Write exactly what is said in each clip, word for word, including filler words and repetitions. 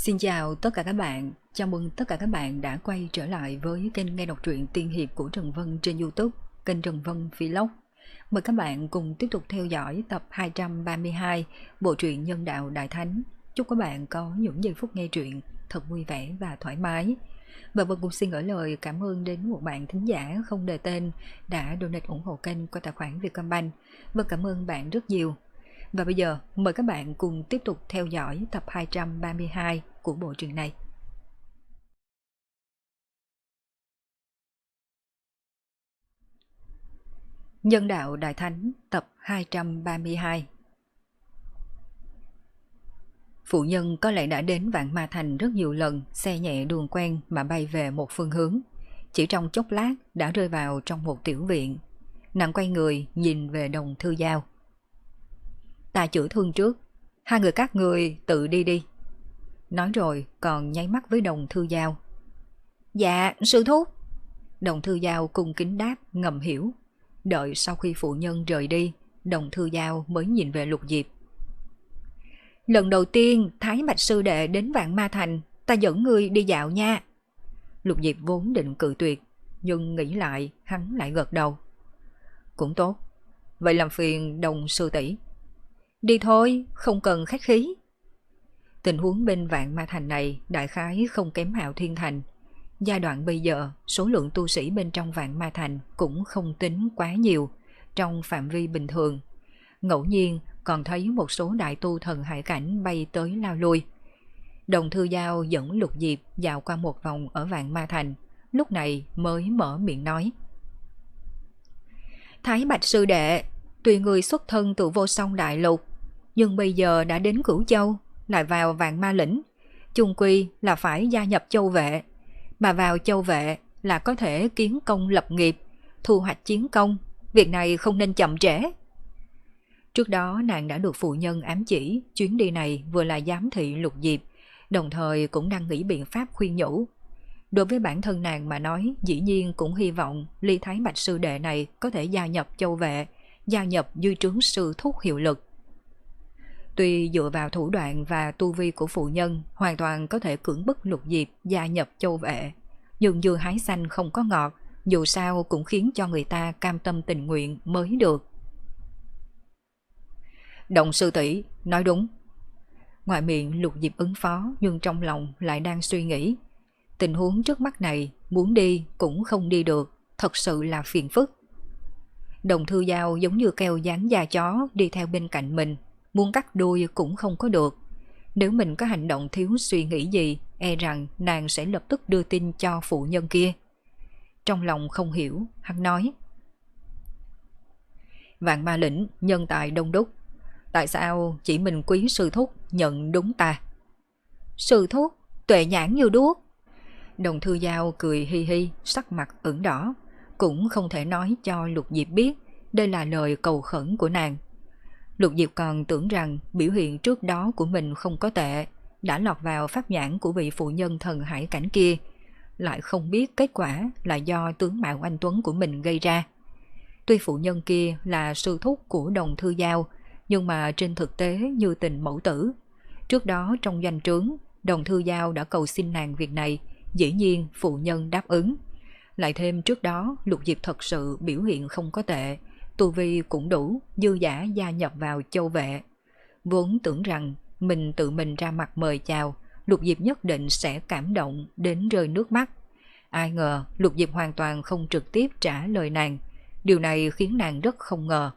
Xin chào tất cả các bạn, chào mừng tất cả các bạn đã quay trở lại với kênh nghe đọc truyện tiên hiệp của Trần Vân trên YouTube, kênh Trần Vân Vlog. Mời các bạn cùng tiếp tục theo dõi tập hai trăm ba mươi hai bộ truyện Nhân đạo Đại Thánh. Chúc các bạn có những giây phút nghe truyện thật vui vẻ và thoải mái. Và Vân cũng xin gửi lời cảm ơn đến một bạn thính giả không đề tên đã donate ủng hộ kênh qua tài khoản Vietcombank. Vân cảm ơn bạn rất nhiều. Và bây giờ mời các bạn cùng tiếp tục theo dõi tập hai trăm ba mươi hai của bộ truyện này. Nhân đạo Đại Thánh tập hai trăm ba mươi hai. Phụ nhân có lẽ đã đến Vạn Ma Thành rất nhiều lần, xe nhẹ đường quen mà bay về một phương hướng. Chỉ trong chốc lát đã rơi vào trong một tiểu viện. Nàng quay người nhìn về Đồng Thư Giao. Ta chữa thương trước, hai người các người tự đi đi. Nói rồi còn nháy mắt với Đồng Thư Giao. Dạ sư thúc. Đồng Thư Giao cung kính đáp ngầm hiểu. Đợi sau khi phụ nhân rời đi, Đồng Thư Giao mới nhìn về Lục Diệp. Lần đầu tiên Thái Bạch sư đệ đến Vạn Ma Thành, ta dẫn ngươi đi dạo nha. Lục Diệp vốn định cự tuyệt, nhưng nghĩ lại hắn lại gật đầu. Cũng tốt, vậy làm phiền Đồng sư tỷ. Đi thôi, không cần khách khí. Tình huống bên Vạn Ma Thành này đại khái không kém Hạo Thiên Thành. Giai đoạn bây giờ, số lượng tu sĩ bên trong Vạn Ma Thành cũng không tính quá nhiều, trong phạm vi bình thường. Ngẫu nhiên còn thấy một số đại tu thần hải cảnh bay tới lao lui. Đồng Thư Giao dẫn Lục Diệp dạo qua một vòng ở Vạn Ma Thành, lúc này mới mở miệng nói. Thái Bạch sư đệ, tuy người xuất thân từ Vô Song Đại Lục, nhưng bây giờ đã đến Cửu Châu, lại vào Vạn Ma Lĩnh, chung quy là phải gia nhập Châu Vệ, mà vào Châu Vệ là có thể kiến công lập nghiệp, thu hoạch chiến công, việc này không nên chậm trễ. Trước đó nàng đã được phụ nhân ám chỉ chuyến đi này vừa là giám thị Lục Diệp, đồng thời cũng đang nghĩ biện pháp khuyên nhủ. Đối với bản thân nàng mà nói, dĩ nhiên cũng hy vọng Ly Thái Bạch sư đệ này có thể gia nhập Châu Vệ, gia nhập dưới trướng sư thúc hiệu lực. Tuy dựa vào thủ đoạn và tu vi của phụ nhân hoàn toàn có thể cưỡng bức Lục Diệp gia nhập Châu Vệ, nhưng dưa hái xanh không có ngọt, dù sao cũng khiến cho người ta cam tâm tình nguyện mới được. Đồng sư tỷ nói đúng. Ngoài miệng Lục Diệp ứng phó, nhưng trong lòng lại đang suy nghĩ. Tình huống trước mắt này, muốn đi cũng không đi được, thật sự là phiền phức. Đồng Thư Giao giống như keo dán da chó đi theo bên cạnh mình, muốn cắt đuôi cũng không có được. Nếu mình có hành động thiếu suy nghĩ gì, e rằng nàng sẽ lập tức đưa tin cho phụ nhân kia. Trong lòng không hiểu, hắn nói. Vạn Ma Lĩnh nhân tài đông đúc, tại sao chỉ mình Quý sư thúc nhận đúng ta? Sư thúc, tuệ nhãn như đuốc. Đồng Thư Giao cười hi hi, sắc mặt ửng đỏ, cũng không thể nói cho Lục Diệp biết đây là lời cầu khẩn của nàng. Lục Diệp còn tưởng rằng biểu hiện trước đó của mình không có tệ, đã lọt vào pháp nhãn của vị phụ nhân thần hải cảnh kia, lại không biết kết quả là do tướng mạo anh tuấn của mình gây ra. Tuy phụ nhân kia là sư thúc của Đồng Thư Giao, nhưng mà trên thực tế như tình mẫu tử. Trước đó trong doanh trướng, Đồng Thư Giao đã cầu xin nàng việc này, dĩ nhiên phụ nhân đáp ứng. Lại thêm trước đó Lục Diệp thật sự biểu hiện không có tệ, tu vi cũng đủ, dư giả gia nhập vào Châu Vệ. Vốn tưởng rằng mình tự mình ra mặt mời chào, Lục Diệp nhất định sẽ cảm động đến rơi nước mắt. Ai ngờ Lục Diệp hoàn toàn không trực tiếp trả lời nàng, điều này khiến nàng rất không ngờ.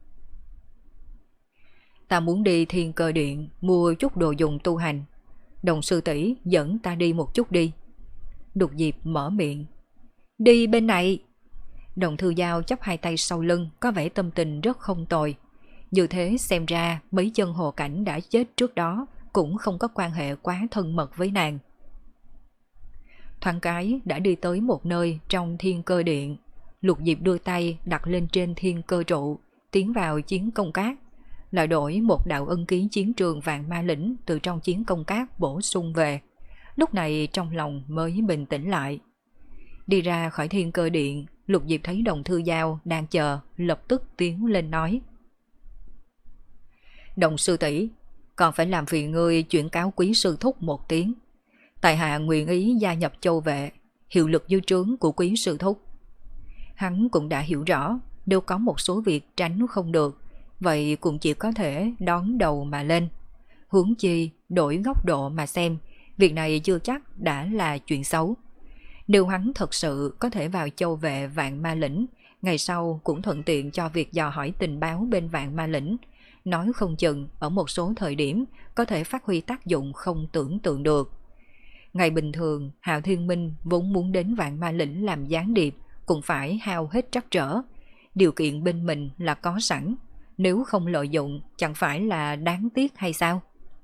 Ta muốn đi Thiên Cơ Điện mua chút đồ dùng tu hành, Đồng sư tỷ dẫn ta đi một chút đi. Lục Diệp mở miệng. Đi bên này. Đồng Thư Giao chắp hai tay sau lưng, có vẻ tâm tình rất không tồi. Như thế xem ra mấy chân hồ cảnh đã chết trước đó cũng không có quan hệ quá thân mật với nàng. Thoáng cái đã đi tới một nơi trong Thiên Cơ Điện. Lục Diệp đưa tay đặt lên trên Thiên Cơ trụ, tiến vào chiến công cát, lại đổi một đạo ân ký chiến trường Vạn Ma Lĩnh từ trong chiến công cát bổ sung về. Lúc này trong lòng mới bình tĩnh lại. Đi ra khỏi Thiên Cơ Điện, Lục Diệp thấy Đồng Thư Giao đang chờ, lập tức tiến lên nói. Đồng sư tỷ, còn phải làm phiền ngươi chuyển cáo quý sư thúc một tiếng. Tại hạ nguyện ý gia nhập Châu Vệ, hiệu lực dưới trướng của quý sư thúc. Hắn cũng đã hiểu rõ, nếu có một số việc tránh không được, vậy cũng chỉ có thể đón đầu mà lên. Huống chi, đổi góc độ mà xem, việc này chưa chắc đã là chuyện xấu. Nếu hắn thật sự có thể vào Châu Vệ Vạn Ma Lĩnh, ngày sau cũng thuận tiện cho việc dò hỏi tình báo bên Vạn Ma Lĩnh, nói không chừng ở một số thời điểm có thể phát huy tác dụng không tưởng tượng được. Ngày bình thường, Hạo Thiên Minh vốn muốn đến Vạn Ma Lĩnh làm gián điệp, cũng phải hao hết trắc trở. Điều kiện bên mình là có sẵn, nếu không lợi dụng chẳng phải là đáng tiếc hay sao?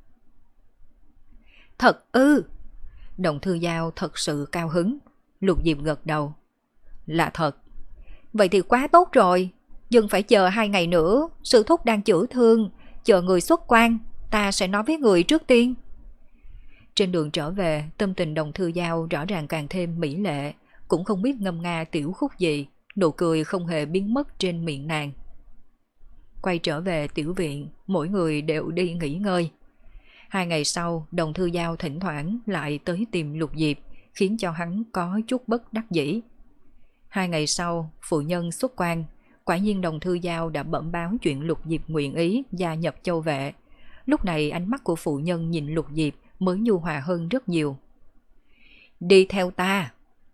Thật ư? Đồng Thư Giao thật sự cao hứng. Lục Diệp gật đầu. Là thật. Vậy thì quá tốt rồi. Nhưng phải chờ hai ngày nữa, sư thúc đang chữa thương, chờ người xuất quan, ta sẽ nói với người trước tiên. Trên đường trở về, tâm tình Đồng Thư Giao rõ ràng càng thêm mỹ lệ, cũng không biết ngâm nga tiểu khúc gì, nụ cười không hề biến mất trên miệng nàng. Quay trở về tiểu viện, mỗi người đều đi nghỉ ngơi. Hai ngày sau, Đồng Thư Giao thỉnh thoảng lại tới tìm Lục Diệp, khiến cho hắn có chút bất đắc dĩ. Hai ngày sau, phụ nhân xuất quan, quả nhiên Đồng Thư Giao đã bẩm báo chuyện Lục Diệp nguyện ý gia nhập Châu Vệ. Lúc này ánh mắt của phụ nhân nhìn Lục Diệp mới nhu hòa hơn rất nhiều. Đi theo ta.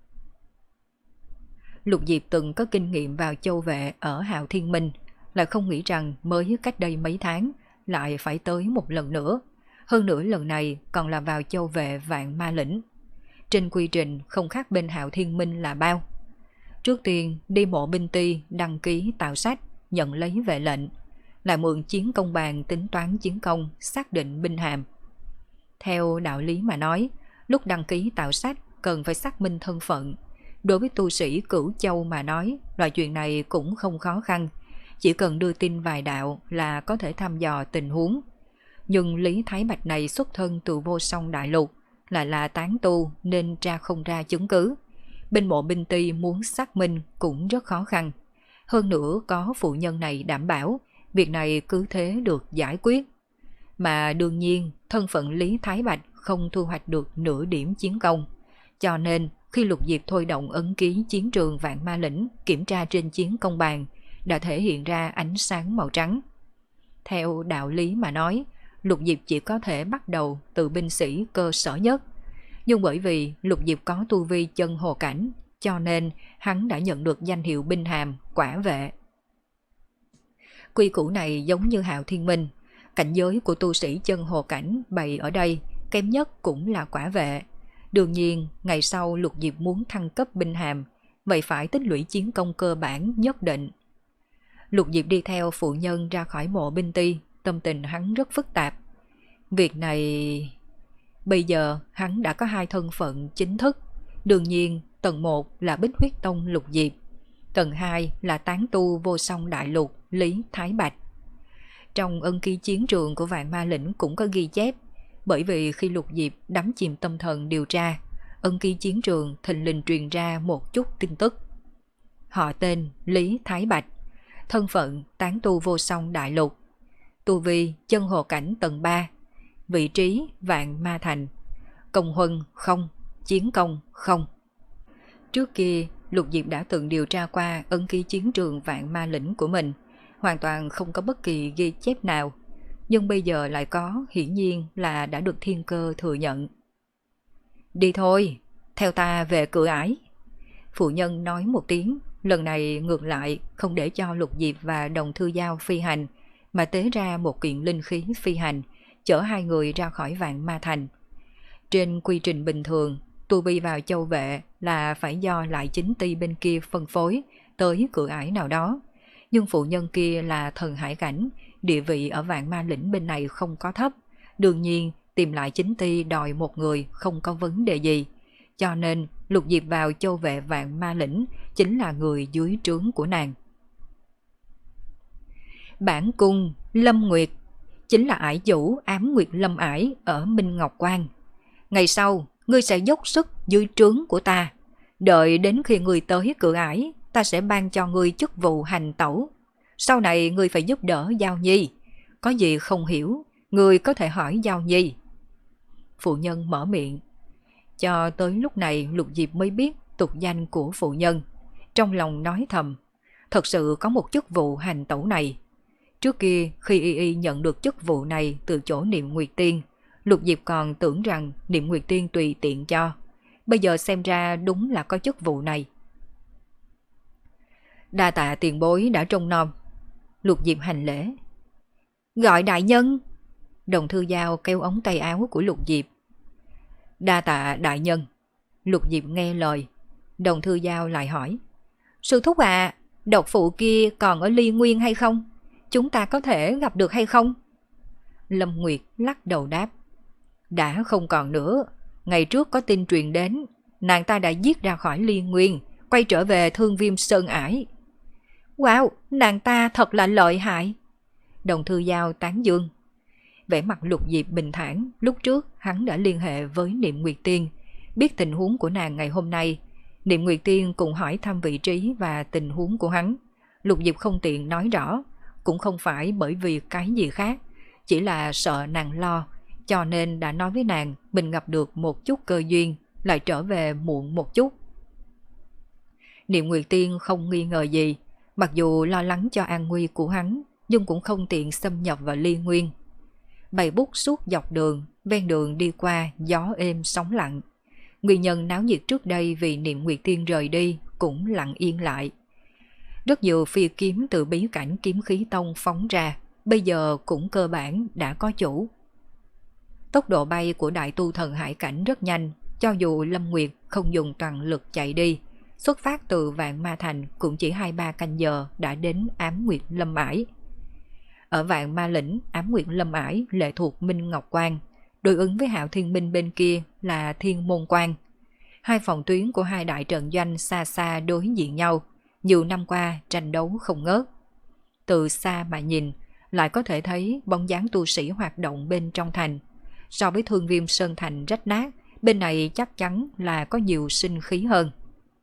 Lục Diệp từng có kinh nghiệm vào Châu Vệ ở Hạo Thiên Minh, lại không nghĩ rằng mới cách đây mấy tháng lại phải tới một lần nữa. Hơn nữa lần này còn là vào Châu Vệ Vạn Ma Lĩnh. Trên quy trình không khác bên Hạo Thiên Minh là bao. Trước tiên đi mộ binh ty đăng ký tạo sách, nhận lấy vệ lệnh, lại mượn chiến công bàn tính toán chiến công, xác định binh hàm. Theo đạo lý mà nói, lúc đăng ký tạo sách cần phải xác minh thân phận. Đối với tu sĩ Cửu Châu mà nói, loại chuyện này cũng không khó khăn, chỉ cần đưa tin vài đạo là có thể thăm dò tình huống. Nhưng Lý Thái Bạch này xuất thân từ Vô Song Đại Lục, lại là tán tu nên tra không ra chứng cứ. Bên mộ binh ty muốn xác minh cũng rất khó khăn. Hơn nữa có phụ nhân này đảm bảo, việc này cứ thế được giải quyết. Mà đương nhiên, thân phận Lý Thái Bạch không thu hoạch được nửa điểm chiến công. Cho nên, khi Lục Diệp thôi động ấn ký chiến trường Vạn Ma Lĩnh kiểm tra trên chiến công bàn, đã thể hiện ra ánh sáng màu trắng. Theo đạo lý mà nói, Lục Diệp chỉ có thể bắt đầu từ binh sĩ cơ sở nhất. Nhưng bởi vì Lục Diệp có tu vi chân hồ cảnh, cho nên hắn đã nhận được danh hiệu binh hàm quả vệ. Quy củ này giống như Hạo Thiên Minh, cảnh giới của tu sĩ chân hồ cảnh bày ở đây, kém nhất cũng là quả vệ. Đương nhiên, ngày sau Lục Diệp muốn thăng cấp binh hàm, vậy phải tích lũy chiến công cơ bản nhất định. Lục Diệp đi theo phụ nhân ra khỏi mộ binh ty, tâm tình hắn rất phức tạp. Việc này... Bây giờ hắn đã có hai thân phận chính thức. Đương nhiên, tầng một là Bích Huyết Tông Lục Diệp, tầng hai là tán tu Vô Song Đại Lục Lý Thái Bạch. Trong ân ký chiến trường của Vạn Ma Lĩnh cũng có ghi chép, bởi vì khi Lục Diệp đắm chìm tâm thần điều tra, ân ký chiến trường thình lình truyền ra một chút tin tức. Họ tên Lý Thái Bạch, thân phận tán tu Vô Song Đại Lục, tu vi chân hồ cảnh tầng ba, vị trí Vạn Ma Thành, công huân không, chiến công không. Trước kia, Lục Diệp đã từng điều tra qua ân ký chiến trường Vạn Ma Lĩnh của mình, hoàn toàn không có bất kỳ ghi chép nào, nhưng bây giờ lại có, hiển nhiên là đã được thiên cơ thừa nhận. Đi thôi, theo ta về cửa ải. Phụ nhân nói một tiếng, lần này ngược lại không để cho Lục Diệp và Đồng Thư Giao phi hành, mà tế ra một kiện linh khí phi hành, chở hai người ra khỏi Vạn Ma Thành. Trên quy trình bình thường, tu vi vào Châu Vệ là phải do lại chính ty bên kia phân phối tới cửa ải nào đó. Nhưng phụ nhân kia là thần hải cảnh, địa vị ở Vạn Ma Lĩnh bên này không có thấp. Đương nhiên, tìm lại chính ty đòi một người không có vấn đề gì. Cho nên, Lục Diệp vào Châu Vệ Vạn Ma Lĩnh chính là người dưới trướng của nàng. Bản cung Lâm Nguyệt chính là ải chủ Ám Nguyệt Lâm ải ở Minh Ngọc Quan. Ngày sau, ngươi sẽ dốc sức dưới trướng của ta. Đợi đến khi ngươi tới cửa ải, ta sẽ ban cho ngươi chức vụ hành tẩu. Sau này ngươi phải giúp đỡ Giao Nhi. Có gì không hiểu, Người có thể hỏi Giao Nhi. Phụ nhân mở miệng. Cho tới lúc này Lục Diệp mới biết tục danh của phụ nhân. Trong lòng nói thầm, thật sự có một chức vụ hành tẩu này. Trước kia khi y y nhận được chức vụ này từ chỗ Niệm Nguyệt Tiên, Lục Diệp còn tưởng rằng Niệm Nguyệt Tiên tùy tiện cho. Bây giờ xem ra đúng là có chức vụ này. Đa tạ tiền bối đã trông nom. Lục Diệp hành lễ. Gọi đại nhân. Đồng Thư Giao kéo ống tay áo của Lục Diệp. Đa tạ đại nhân. Lục Diệp nghe lời. Đồng Thư Giao lại hỏi. Sư thúc à, độc phụ kia còn ở Ly Nguyên hay không? Chúng ta có thể gặp được hay không? Lâm Nguyệt lắc đầu đáp. Đã không còn nữa. Ngày trước có tin truyền đến, nàng ta đã giết ra khỏi Ly Nguyên, quay trở về Thương Viêm Sơn Ải. Wow, nàng ta thật là lợi hại. Đồng Thư Giao tán dương. Vẻ mặt Lục Diệp bình thản, lúc trước hắn đã liên hệ với Niệm Nguyệt Tiên, biết tình huống của nàng ngày hôm nay. Niệm Nguyệt Tiên cùng hỏi thăm vị trí và tình huống của hắn. Lục Diệp không tiện nói rõ, cũng không phải bởi vì cái gì khác, chỉ là sợ nàng lo, cho nên đã nói với nàng mình gặp được một chút cơ duyên, lại trở về muộn một chút. Niệm Nguyệt Tiên không nghi ngờ gì, mặc dù lo lắng cho an nguy của hắn, nhưng cũng không tiện xâm nhập vào Ly Nguyên. Bày bút suốt dọc đường, ven đường đi qua gió êm sóng lặng. Nguyên nhân náo nhiệt trước đây vì Niệm Nguyệt Tiên rời đi cũng lặng yên lại. Rất nhiều phi kiếm từ bí cảnh Kiếm Khí Tông phóng ra, bây giờ cũng cơ bản đã có chủ. Tốc độ bay của đại tu thần hải cảnh rất nhanh, cho dù Lâm Nguyệt không dùng toàn lực chạy đi, xuất phát từ Vạn Ma Thành cũng chỉ hai ba canh giờ đã đến Ám Nguyệt Lâm Ải. Ở Vạn Ma Lĩnh, Ám Nguyệt Lâm Ải lệ thuộc Minh Ngọc Quan, đối ứng với Hạo Thiên Minh bên kia là Thiên Môn Quan. Hai phòng tuyến của hai đại trận doanh xa xa đối diện nhau, nhiều năm qua tranh đấu không ngớt. Từ xa mà nhìn, lại có thể thấy bóng dáng tu sĩ hoạt động bên trong thành. So với Thương Viêm Sơn Thành rách nát, bên này chắc chắn là có nhiều sinh khí hơn.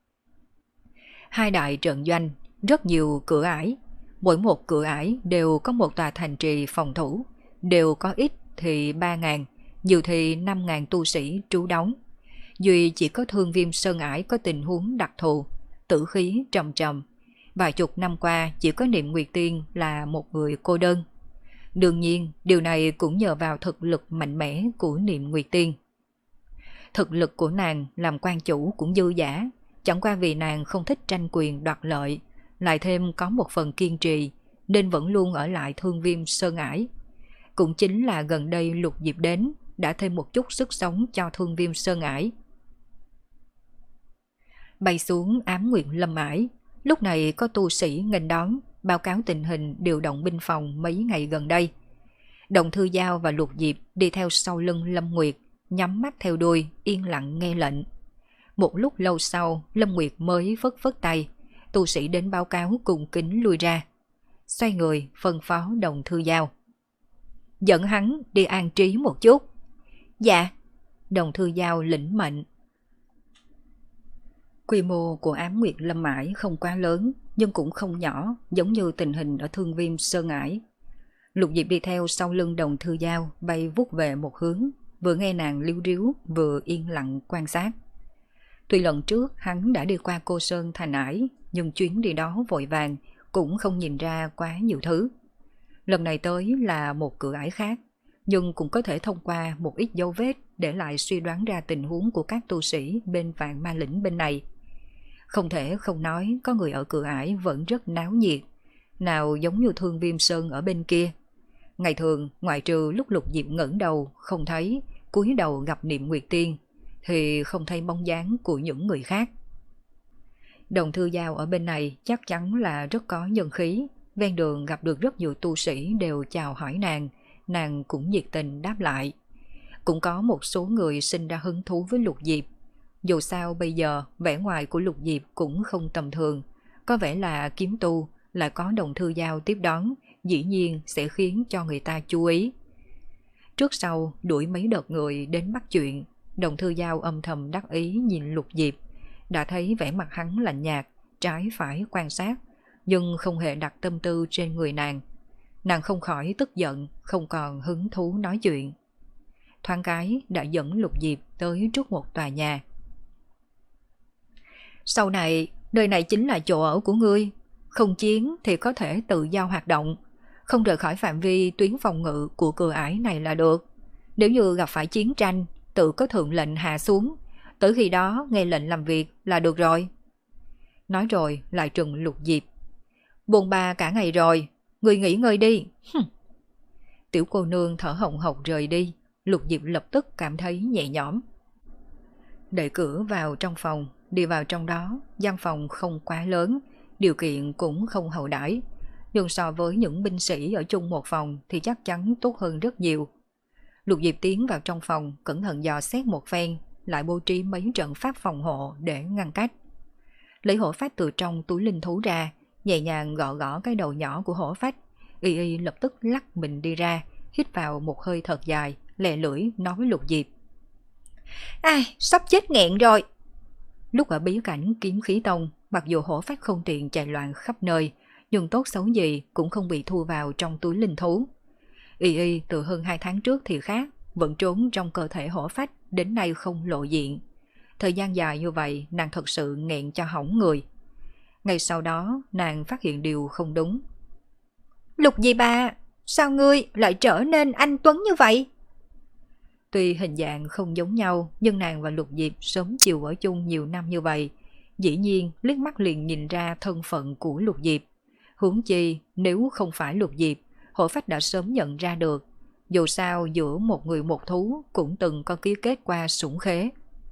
Hai đại trận doanh, rất nhiều cửa ải. Mỗi một cửa ải đều có một tòa thành trì phòng thủ, đều có ít thì ba ngàn, nhiều thì năm ngàn tu sĩ trú đóng. Duy chỉ có Thương Viêm Sơn Ải có tình huống đặc thù, tử khí trầm trầm. Vài chục năm qua chỉ có Niệm Nguyệt Tiên là một người cô đơn. Đương nhiên, điều này cũng nhờ vào thực lực mạnh mẽ của Niệm Nguyệt Tiên. Thực lực của nàng làm quan chủ cũng dư dả, chẳng qua vì nàng không thích tranh quyền đoạt lợi, lại thêm có một phần kiên trì, nên vẫn luôn ở lại Thương Viêm Sơn Ải. Cũng chính là gần đây Lục Diệp đến, đã thêm một chút sức sống cho Thương Viêm Sơn Ải. Bay xuống Ám Nguyệt Lâm Ải, lúc này có tu sĩ nghênh đón, báo cáo tình hình điều động binh phòng mấy ngày gần đây. Đồng Thư Giao và Lục Diệp đi theo sau lưng Lâm Nguyệt, nhắm mắt theo đuôi, yên lặng nghe lệnh. Một lúc lâu sau, Lâm Nguyệt mới phất phất tay, tu sĩ đến báo cáo cùng kính lui ra. Xoay người, phân phó Đồng Thư Giao. Dẫn hắn đi an trí một chút. Dạ. Đồng Thư Giao lĩnh mệnh. Quy mô của Ám Nguyệt Lâm Ải không quá lớn, nhưng cũng không nhỏ, giống như tình hình ở Thương Viêm Sơn Ải. Lục Diệp đi theo sau lưng Đồng Thư Giao, bay vút về một hướng, vừa nghe nàng líu ríu, vừa yên lặng quan sát. Tuy lần trước hắn đã đi qua Cô Sơn Thành Ải, nhưng chuyến đi đó vội vàng, cũng không nhìn ra quá nhiều thứ. Lần này tới là một cửa ải khác, nhưng cũng có thể thông qua một ít dấu vết để lại suy đoán ra tình huống của các tu sĩ bên Vạn Ma Lĩnh bên này. Không thể không nói có người ở cửa ải vẫn rất náo nhiệt, nào giống như Thương Viêm Sơn ở bên kia. Ngày thường, ngoại trừ lúc Lục Diệp ngẩng đầu không thấy, cúi đầu gặp Niệm Nguyệt Tiên, thì không thấy bóng dáng của những người khác. Đồng Thư Giao ở bên này chắc chắn là rất có nhân khí, ven đường gặp được rất nhiều tu sĩ đều chào hỏi nàng, nàng cũng nhiệt tình đáp lại. Cũng có một số người sinh ra hứng thú với Lục Diệp. Dù sao bây giờ vẻ ngoài của Lục Diệp cũng không tầm thường, có vẻ là kiếm tu, lại có Đồng Thư Giao tiếp đón, dĩ nhiên sẽ khiến cho người ta chú ý. Trước sau đuổi mấy đợt người đến bắt chuyện, Đồng Thư Giao âm thầm đắc ý nhìn Lục Diệp, đã thấy vẻ mặt hắn lạnh nhạt, trái phải quan sát, nhưng không hề đặt tâm tư trên người nàng. Nàng không khỏi tức giận, không còn hứng thú nói chuyện. Thoáng cái đã dẫn Lục Diệp tới trước một tòa nhà. Sau này, nơi này chính là chỗ ở của ngươi. Không chiến thì có thể tự do hoạt động, không rời khỏi phạm vi tuyến phòng ngự của cửa ải này là được. Nếu như gặp phải chiến tranh, tự có thượng lệnh hạ xuống, tới khi đó nghe lệnh làm việc là được rồi. Nói rồi lại trừng Lục Diệp. Bồn ba cả ngày rồi, người nghỉ ngơi đi. Hừm. Tiểu cô nương thở hồng hộc rời đi. Lục Diệp lập tức cảm thấy nhẹ nhõm. Đẩy cửa vào trong phòng, đi vào trong đó. Gian phòng không quá lớn, điều kiện cũng không hậu đãi, nhưng so với những binh sĩ ở chung một phòng thì chắc chắn tốt hơn rất nhiều. Lục Diệp tiến vào trong phòng, cẩn thận dò xét một phen, lại bố trí mấy trận pháp phòng hộ để ngăn cách. Lấy hổ phách từ trong túi linh thú ra, nhẹ nhàng gõ gõ cái đầu nhỏ của hổ phách. Y Y lập tức lắc mình đi ra, hít vào một hơi thật dài, lè lưỡi nói với Lục Diệp. Ai, sắp chết nghẹn rồi. Lúc ở bí cảnh Kiếm Khí Tông, mặc dù hổ phách không tiện chạy loạn khắp nơi, nhưng tốt xấu gì cũng không bị thu vào trong túi linh thú. Y Y từ hơn hai tháng trước thì khác, vẫn trốn trong cơ thể hổ phách, đến nay không lộ diện. Thời gian dài như vậy, nàng thật sự nghẹn cho hỏng người. Ngay sau đó, nàng phát hiện điều không đúng. Lục Diệp à, sao ngươi lại trở nên anh tuấn như vậy? Tuy hình dạng không giống nhau, nhưng nàng và Lục Diệp sớm chiều ở chung nhiều năm như vậy. Dĩ nhiên, liếc mắt liền nhìn ra thân phận của Lục Diệp. Huống chi, nếu không phải Lục Diệp, hổ phách đã sớm nhận ra được. Dù sao, giữa một người một thú cũng từng có ký kết qua sủng khế.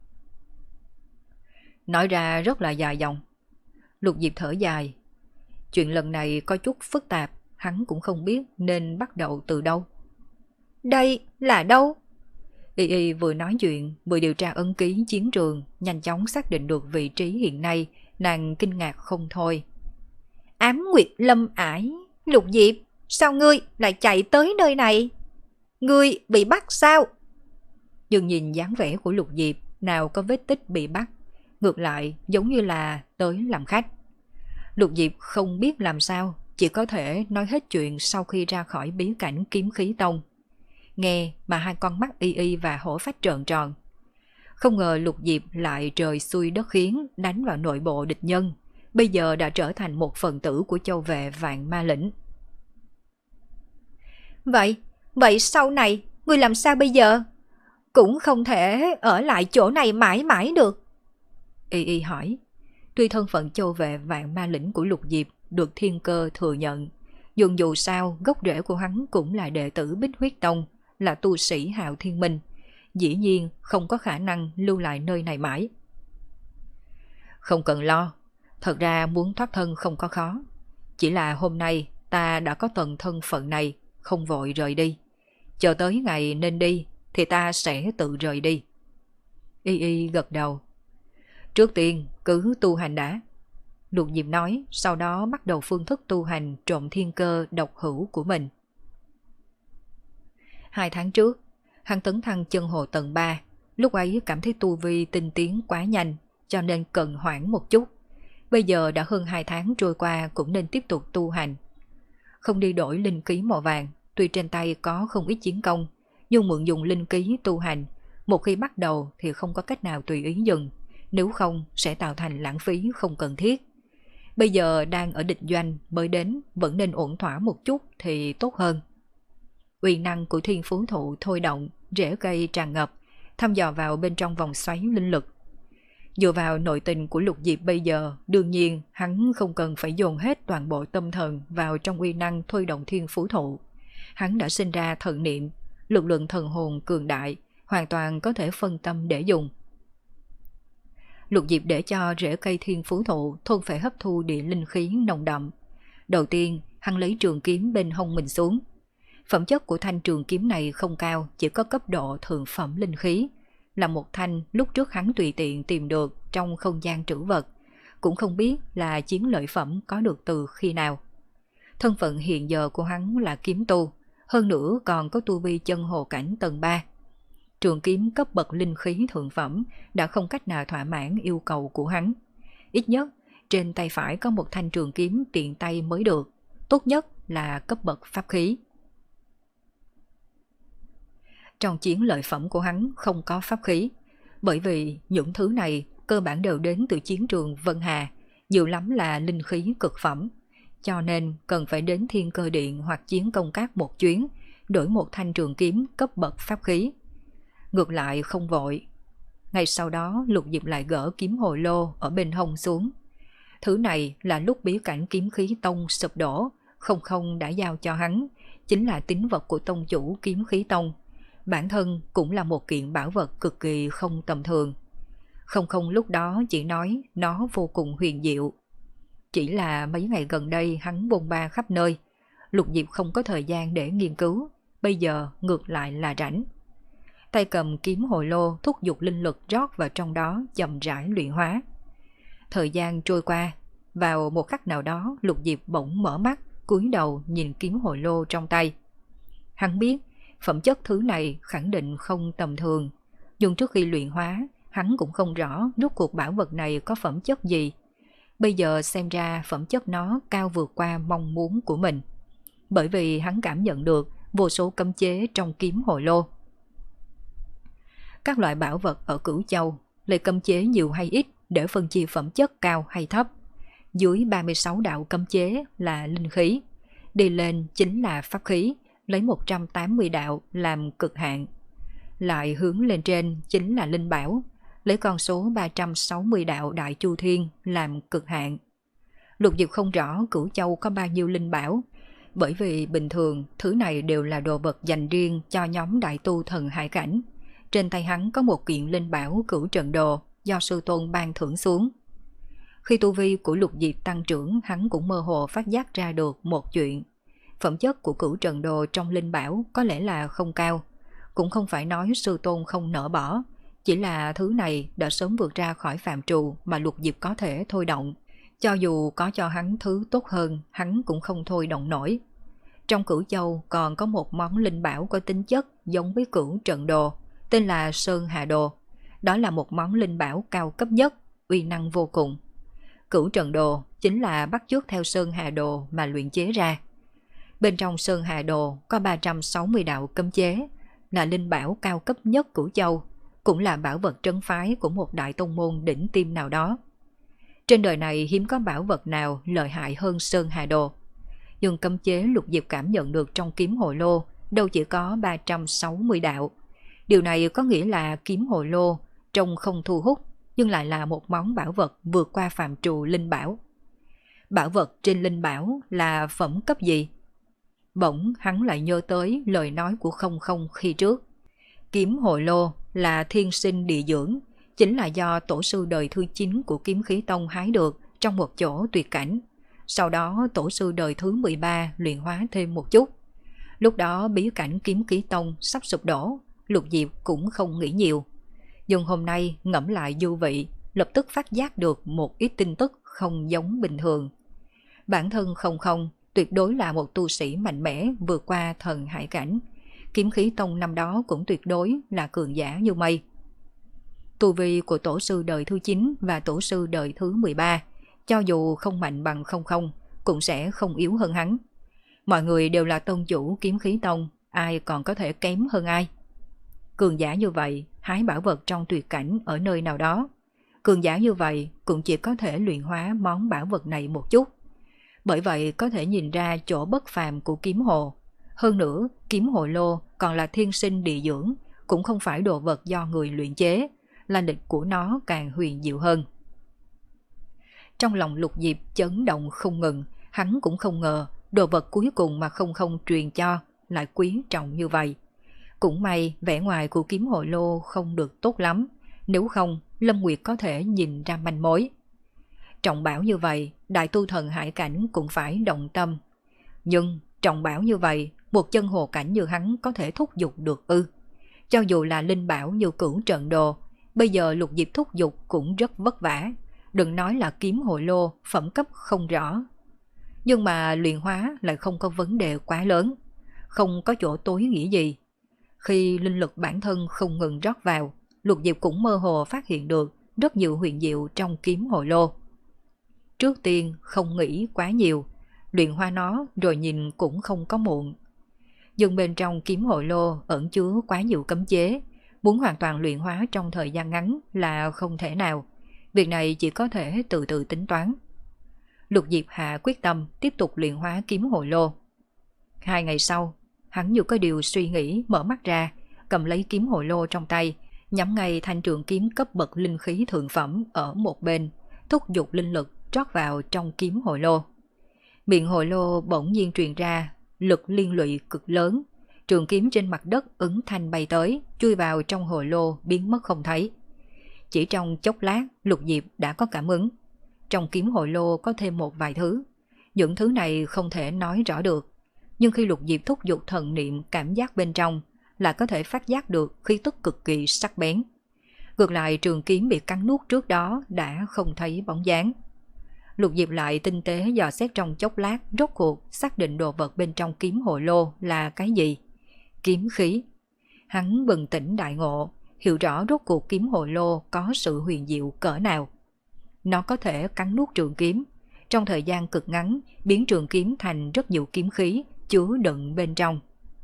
Nói ra rất là dài dòng. Lục Diệp thở dài. Chuyện lần này có chút phức tạp, hắn cũng không biết nên bắt đầu từ đâu. Đây là đâu? Y Y vừa nói chuyện, vừa điều tra ấn ký chiến trường, nhanh chóng xác định được vị trí hiện nay, nàng kinh ngạc không thôi. Ám Nguyệt Lâm Ải, Lục Diệp, sao ngươi lại chạy tới nơi này? Ngươi bị bắt sao? Nhưng nhìn dáng vẻ của Lục Diệp, nào có vết tích bị bắt, ngược lại giống như là tới làm khách. Lục Diệp không biết làm sao, chỉ có thể nói hết chuyện sau khi ra khỏi bí cảnh Kiếm Khí Tông. Nghe mà hai con mắt Y Y và hổ phách trợn tròn. Không ngờ Lục Diệp lại trời xui đất khiến, đánh vào nội bộ địch nhân, bây giờ đã trở thành một phần tử của châu vệ Vạn Ma Lĩnh. Vậy, vậy sau này, ngươi làm sao bây giờ? Cũng không thể ở lại chỗ này mãi mãi được. Y Y hỏi. Tuy thân phận châu vệ Vạn Ma Lĩnh của Lục Diệp được Thiên Cơ thừa nhận, nhưng dù sao gốc rễ của hắn cũng là đệ tử Bích Huyết Tông, là tu sĩ Hạo Thiên Minh, dĩ nhiên không có khả năng lưu lại nơi này mãi. Không cần lo, thật ra muốn thoát thân không có khó, chỉ là hôm nay ta đã có tầng thân phận này, không vội rời đi. Chờ tới ngày nên đi thì ta sẽ tự rời đi. Y Y gật đầu. Trước tiên cứ tu hành đã. Lục Diệp nói, sau đó bắt đầu phương thức tu hành trộm thiên cơ độc hữu của mình. Hai tháng trước, hắn tấn thăng chân hồ tầng ba, lúc ấy cảm thấy tu vi tinh tiến quá nhanh, cho nên cần hoãn một chút. Bây giờ đã hơn hai tháng trôi qua cũng nên tiếp tục tu hành. Không đi đổi linh khí màu vàng, tuy trên tay có không ít chiến công, nhưng mượn dùng linh khí tu hành, một khi bắt đầu thì không có cách nào tùy ý dừng, nếu không sẽ tạo thành lãng phí không cần thiết. Bây giờ đang ở địch doanh mới đến, vẫn nên ổn thỏa một chút thì tốt hơn. Uy năng của thiên phú thụ thôi động, rễ cây tràn ngập, thăm dò vào bên trong vòng xoáy linh lực. Dựa vào nội tình của Lục Diệp bây giờ, đương nhiên hắn không cần phải dồn hết toàn bộ tâm thần vào trong uy năng thôi động thiên phú thụ. Hắn đã sinh ra thần niệm, lực lượng thần hồn cường đại, hoàn toàn có thể phân tâm để dùng. Lục Diệp để cho rễ cây thiên phú thụ thôn phải hấp thu địa linh khí nồng đậm. Đầu tiên, hắn lấy trường kiếm bên hông mình xuống. Phẩm chất của thanh trường kiếm này không cao, chỉ có cấp độ thượng phẩm linh khí, là một thanh lúc trước hắn tùy tiện tìm được trong không gian trữ vật, cũng không biết là chiến lợi phẩm có được từ khi nào. Thân phận hiện giờ của hắn là kiếm tu, hơn nữa còn có tu vi chân hồ cảnh tầng ba. Trường kiếm cấp bậc linh khí thượng phẩm đã không cách nào thỏa mãn yêu cầu của hắn. Ít nhất, trên tay phải có một thanh trường kiếm tiện tay mới được, tốt nhất là cấp bậc pháp khí. Trong chiến lợi phẩm của hắn không có pháp khí, bởi vì những thứ này cơ bản đều đến từ chiến trường Vân Hà, nhiều lắm là linh khí cực phẩm, cho nên cần phải đến Thiên Cơ Điện hoặc Chiến Công Các một chuyến, đổi một thanh trường kiếm cấp bậc pháp khí. Ngược lại không vội. Ngay sau đó Lục Diệp lại gỡ kiếm hồ lô ở bên hông xuống. Thứ này là lúc bí cảnh Kiếm Khí Tông sụp đổ, Không Không đã giao cho hắn, chính là tín vật của tông chủ Kiếm Khí Tông. Bản thân cũng là một kiện bảo vật cực kỳ không tầm thường. Không Không lúc đó chỉ nói nó vô cùng huyền diệu. Chỉ là mấy ngày gần đây hắn bôn ba khắp nơi, Lục Diệp không có thời gian để nghiên cứu, bây giờ ngược lại là rảnh. Tay cầm kiếm hồi lô thúc giục linh lực rót vào trong đó chậm rãi luyện hóa. Thời gian trôi qua, vào một khắc nào đó Lục Diệp bỗng mở mắt, cúi đầu nhìn kiếm hồi lô trong tay. Hắn biết phẩm chất thứ này khẳng định không tầm thường, nhưng trước khi luyện hóa, hắn cũng không rõ rốt cuộc bảo vật này có phẩm chất gì. Bây giờ xem ra phẩm chất nó cao vượt qua mong muốn của mình, bởi vì hắn cảm nhận được vô số cấm chế trong kiếm hồi lô. Các loại bảo vật ở Cửu Châu lấy cấm chế nhiều hay ít để phân chia phẩm chất cao hay thấp. Dưới ba mươi sáu đạo cấm chế là linh khí, đi lên chính là pháp khí, lấy một trăm tám mươi đạo làm cực hạn. Lại hướng lên trên chính là linh bảo, lấy con số ba trăm sáu mươi đạo đại chu thiên làm cực hạn. Lục Diệp không rõ Cửu Châu có bao nhiêu linh bảo, bởi vì bình thường thứ này đều là đồ vật dành riêng cho nhóm đại tu thần hải cảnh. Trên tay hắn có một kiện linh bảo Cửu Trận Đồ do sư tôn ban thưởng xuống. Khi tu vi của Lục Diệp tăng trưởng, hắn cũng mơ hồ phát giác ra được một chuyện. Phẩm chất của Cửu Trận Đồ trong linh bảo có lẽ là không cao, cũng không phải nói sư tôn không nỡ bỏ, chỉ là thứ này đã sớm vượt ra khỏi phạm trù mà Lục Diệp có thể thôi động. Cho dù có cho hắn thứ tốt hơn, hắn cũng không thôi động nổi. Trong Cửu Châu còn có một món linh bảo có tính chất giống với Cửu Trận Đồ, tên là Sơn Hà Đồ. Đó là một món linh bảo cao cấp nhất, uy năng vô cùng. Cửu Trận Đồ chính là bắt chước theo Sơn Hà Đồ mà luyện chế ra. Bên trong Sơn Hà Đồ có ba trăm sáu mươi đạo cấm chế, là linh bảo cao cấp nhất Cửu Châu, cũng là bảo vật trấn phái của một đại tông môn đỉnh tiêm nào đó. Trên đời này hiếm có bảo vật nào lợi hại hơn Sơn Hà Đồ. Nhưng cấm chế Lục Diệp cảm nhận được trong kiếm hồi lô đâu chỉ có ba trăm sáu mươi đạo. Điều này có nghĩa là kiếm hồi lô trông không thu hút, nhưng lại là một món bảo vật vượt qua phạm trù linh bảo. Bảo vật trên linh bảo là phẩm cấp gì? Bỗng hắn lại nhớ tới lời nói của Không Không khi trước. Kiếm hồi lô là thiên sinh địa dưỡng, chính là do tổ sư đời thứ chín của Kiếm Khí Tông hái được trong một chỗ tuyệt cảnh. Sau đó tổ sư đời thứ mười ba luyện hóa thêm một chút. Lúc đó bí cảnh Kiếm Khí Tông sắp sụp đổ, Lục Diệp cũng không nghĩ nhiều. Nhưng hôm nay ngẫm lại dư vị, lập tức phát giác được một ít tin tức không giống bình thường. Bản thân Không Không tuyệt đối là một tu sĩ mạnh mẽ vượt qua thần hải cảnh. Kiếm Khí Tông năm đó cũng tuyệt đối là cường giả như mây. Tu vi của tổ sư đời thứ chín và tổ sư đời thứ mười ba, cho dù không mạnh bằng Không Không, cũng sẽ không yếu hơn hắn. Mọi người đều là tông chủ Kiếm Khí Tông, ai còn có thể kém hơn ai. Cường giả như vậy, hái bảo vật trong tuyệt cảnh ở nơi nào đó. Cường giả như vậy cũng chỉ có thể luyện hóa món bảo vật này một chút. Bởi vậy có thể nhìn ra chỗ bất phàm của kiếm hồ. Hơn nữa, kiếm hồ lô còn là thiên sinh địa dưỡng, cũng không phải đồ vật do người luyện chế, là lịch của nó càng huyền diệu hơn. Trong lòng Lục Diệp chấn động không ngừng, hắn cũng không ngờ đồ vật cuối cùng mà Không Không truyền cho lại quý trọng như vậy. Cũng may vẻ ngoài của kiếm hồ lô không được tốt lắm, nếu không Lâm Nguyệt có thể nhìn ra manh mối. Trọng bảo như vậy, đại tu thần hải cảnh cũng phải động tâm. Nhưng trọng bảo như vậy, một chân hồ cảnh như hắn có thể thúc giục được ư? Cho dù là linh bảo như Cửu Trận Đồ, bây giờ Lục Diệp thúc giục cũng rất vất vả, đừng nói là kiếm hồ lô phẩm cấp không rõ. Nhưng mà luyện hóa lại không có vấn đề quá lớn, không có chỗ tối nghĩa gì. Khi linh lực bản thân không ngừng rót vào, Lục Diệp cũng mơ hồ phát hiện được rất nhiều huyền diệu trong kiếm hồ lô. Trước tiên không nghĩ quá nhiều, luyện hóa nó rồi nhìn cũng không có muộn. Nhưng bên trong kiếm hồ lô ẩn chứa quá nhiều cấm chế, muốn hoàn toàn luyện hóa trong thời gian ngắn là không thể nào. Việc này chỉ có thể từ từ tính toán. Lục Diệp hạ quyết tâm tiếp tục luyện hóa kiếm hồ lô. Hai ngày sau, hắn như có điều suy nghĩ mở mắt ra, cầm lấy kiếm hồ lô trong tay, nhắm ngay thanh trường kiếm cấp bậc linh khí thượng phẩm ở một bên, thúc giục linh lực trót vào trong kiếm hồ lô. Miệng hồ lô bỗng nhiên truyền ra lực liên lụy cực lớn, trường kiếm trên mặt đất ứng thanh bay tới, chui vào trong hồ lô biến mất không thấy. Chỉ trong chốc lát, Lục Diệp đã có cảm ứng. Trong kiếm hồ lô có thêm một vài thứ. Những thứ này không thể nói rõ được, nhưng khi Lục Diệp thúc giục thần niệm cảm giác bên trong, là có thể phát giác được khí tức cực kỳ sắc bén. Ngược lại trường kiếm bị cắn nuốt trước đó đã không thấy bóng dáng. Lục Diệp lại tinh tế dò xét trong chốc lát, rốt cuộc xác định đồ vật bên trong kiếm hồ lô là cái gì. Kiếm khí. Hắn bừng tỉnh đại ngộ, hiểu rõ rốt cuộc kiếm hồ lô có sự huyền diệu cỡ nào. Nó có thể cắn nuốt trường kiếm, trong thời gian cực ngắn biến trường kiếm thành rất nhiều kiếm khí chứa đựng bên trong.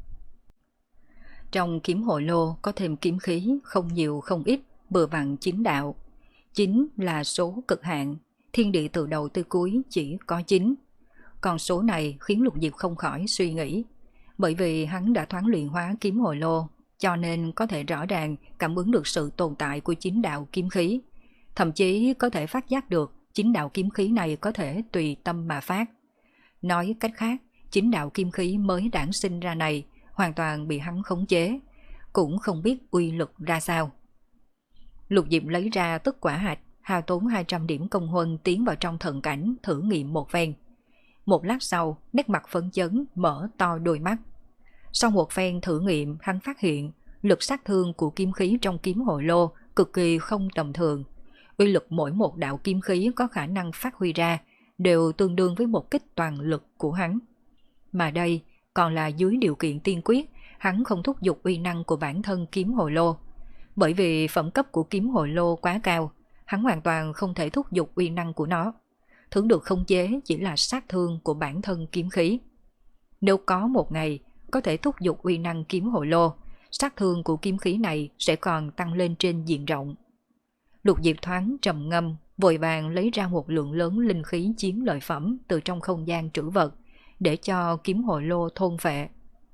Trong kiếm hồ lô có thêm kiếm khí không nhiều không ít, vừa vặn chín đạo. Chín là số cực hạn, thiên địa từ đầu tới cuối chỉ có chín. Còn số này khiến Lục Diệp không khỏi suy nghĩ. Bởi vì hắn đã thoáng luyện hóa kiếm hồ lô, cho nên có thể rõ ràng cảm ứng được sự tồn tại của chín đạo kiếm khí. Thậm chí có thể phát giác được chín đạo kiếm khí này có thể tùy tâm mà phát. Nói cách khác, chín đạo kiếm khí mới đản sinh ra này hoàn toàn bị hắn khống chế, cũng không biết uy lực ra sao. Lục Diệp lấy ra tất quả hạch, hao tốn hai trăm điểm công huân tiến vào trong thần cảnh thử nghiệm một phen. Một lát sau, nét mặt phấn chấn, mở to đôi mắt. Sau một phen thử nghiệm, hắn phát hiện lực sát thương của kiếm khí trong kiếm hồ lô cực kỳ không tầm thường. Uy lực mỗi một đạo kiếm khí có khả năng phát huy ra đều tương đương với một kích toàn lực của hắn. Mà đây còn là dưới điều kiện tiên quyết, hắn không thúc giục uy năng của bản thân kiếm hồ lô. Bởi vì phẩm cấp của kiếm hồ lô quá cao, hắn hoàn toàn không thể thúc giục uy năng của nó. Thứ được khống chế chỉ là sát thương của bản thân kiếm khí. Nếu có một ngày có thể thúc giục uy năng kiếm hồ lô, sát thương của kiếm khí này sẽ còn tăng lên trên diện rộng. Lục Diệp thoáng trầm ngâm, vội vàng lấy ra một lượng lớn linh khí chiến lợi phẩm từ trong không gian trữ vật, để cho kiếm hồ lô thôn phệ.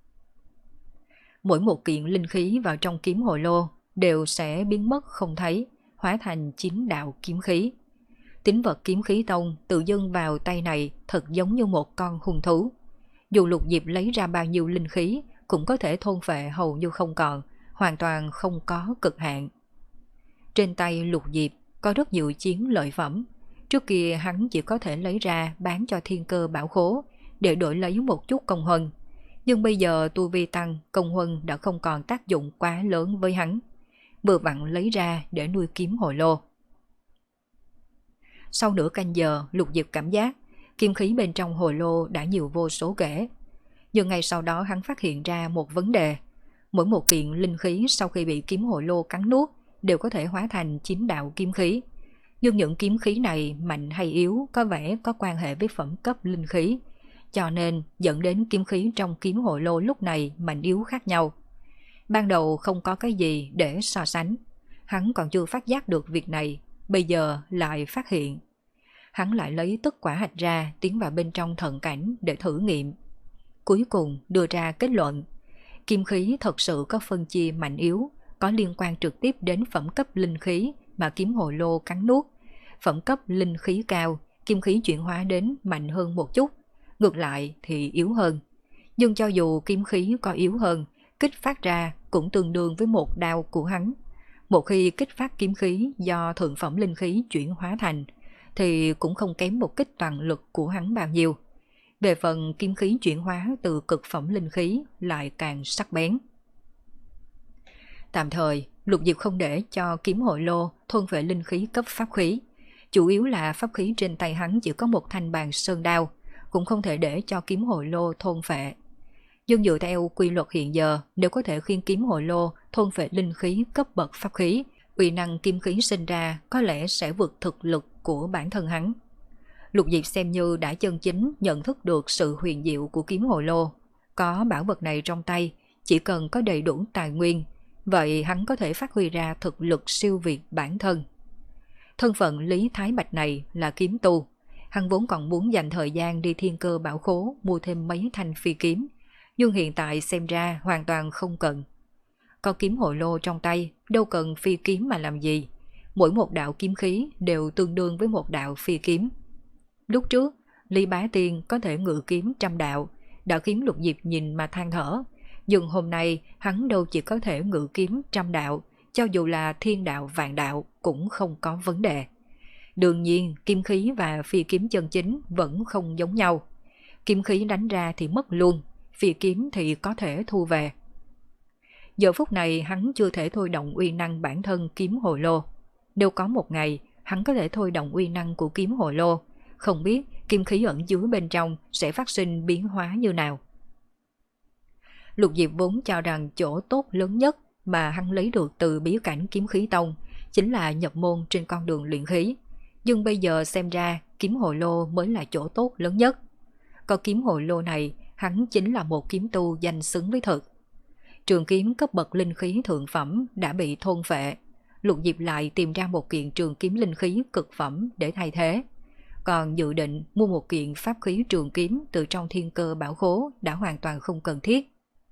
Mỗi một kiện linh khí vào trong kiếm hồ lô đều sẽ biến mất không thấy, hóa thành chín đạo kiếm khí. Tín vật kiếm khí tông tự dưng vào tay này thật giống như một con hung thú. Dù Lục Diệp lấy ra bao nhiêu linh khí cũng có thể thôn phệ hầu như không còn, hoàn toàn không có cực hạn. Trên tay Lục Diệp có rất nhiều chiến lợi phẩm. Trước kia hắn chỉ có thể lấy ra bán cho thiên cơ bảo khố để đổi lấy một chút công huân. Nhưng bây giờ tu vi tăng, công huân đã không còn tác dụng quá lớn với hắn. Vừa vặn lấy ra để nuôi kiếm hồ lô. Sau nửa canh giờ, Lục Diệp cảm giác kim khí bên trong hồ lô đã nhiều vô số kể. Nhưng ngay sau đó hắn phát hiện ra một vấn đề. Mỗi một kiện linh khí sau khi bị kiếm hồ lô cắn nuốt đều có thể hóa thành chín đạo kiếm khí. Nhưng những kiếm khí này mạnh hay yếu có vẻ có quan hệ với phẩm cấp linh khí, cho nên dẫn đến kiếm khí trong kiếm hồ lô lúc này mạnh yếu khác nhau. Ban đầu không có cái gì để so sánh, hắn còn chưa phát giác được việc này, bây giờ lại phát hiện. Hắn lại lấy tất quả hạch ra tiến vào bên trong thần cảnh để thử nghiệm. Cuối cùng đưa ra kết luận, kim khí thật sự có phân chia mạnh yếu, có liên quan trực tiếp đến phẩm cấp linh khí mà kiếm hồ lô cắn nuốt. Phẩm cấp linh khí cao, kim khí chuyển hóa đến mạnh hơn một chút, ngược lại thì yếu hơn. Nhưng cho dù kim khí có yếu hơn, kích phát ra cũng tương đương với một đao của hắn. Một khi kích phát kiếm khí do thượng phẩm linh khí chuyển hóa thành, thì cũng không kém một kích toàn lực của hắn bao nhiêu. Về phần kim khí chuyển hóa từ cực phẩm linh khí lại càng sắc bén. Tạm thời, Lục Diệp không để cho kiếm hồ lô thôn phệ linh khí cấp pháp khí. Chủ yếu là pháp khí trên tay hắn chỉ có một thanh bàn sơn đao, cũng không thể để cho kiếm hồ lô thôn phệ. Nhưng dựa theo quy luật hiện giờ, nếu có thể khiến kiếm hồ lô thôn phệ linh khí cấp bậc pháp khí, uy năng kim khí sinh ra có lẽ sẽ vượt thực lực của bản thân hắn. Lục Diệp xem như đã chân chính nhận thức được sự huyền diệu của kiếm hồ lô. Có bảo vật này trong tay, chỉ cần có đầy đủ tài nguyên, vậy hắn có thể phát huy ra thực lực siêu việt bản thân. Thân phận Lý Thái Bạch này là kiếm tu, hắn vốn còn muốn dành thời gian đi thiên cơ bảo khố mua thêm mấy thanh phi kiếm, nhưng hiện tại xem ra hoàn toàn không cần. Có kiếm hồ lô trong tay, đâu cần phi kiếm mà làm gì. Mỗi một đạo kiếm khí đều tương đương với một đạo phi kiếm. Lúc trước, Lý Bá Tiên có thể ngự kiếm trăm đạo, đã khiến Lục Diệp nhìn mà than thở. Nhưng hôm nay hắn đâu chỉ có thể ngự kiếm trăm đạo, cho dù là thiên đạo vạn đạo cũng không có vấn đề. Đương nhiên, kiếm khí và phi kiếm chân chính vẫn không giống nhau. Kiếm khí đánh ra thì mất luôn, phi kiếm thì có thể thu về. Giờ phút này hắn chưa thể thôi động uy năng bản thân kiếm hồ lô. Nếu có một ngày hắn có thể thôi động uy năng của kiếm hồ lô, không biết kim khí ẩn dưới bên trong sẽ phát sinh biến hóa như nào. Lục Diệp vốn cho rằng chỗ tốt lớn nhất mà hắn lấy được từ bí cảnh kiếm khí tông chính là nhập môn trên con đường luyện khí. Nhưng bây giờ xem ra kiếm hồ lô mới là chỗ tốt lớn nhất. Có kiếm hồ lô này, hắn chính là một kiếm tu danh xứng với thực. Trường kiếm cấp bậc linh khí thượng phẩm đã bị thôn phệ. Lục Diệp lại tìm ra một kiện trường kiếm linh khí cực phẩm để thay thế. Còn dự định mua một kiện pháp khí trường kiếm từ trong thiên cơ bảo khố đã hoàn toàn không cần thiết.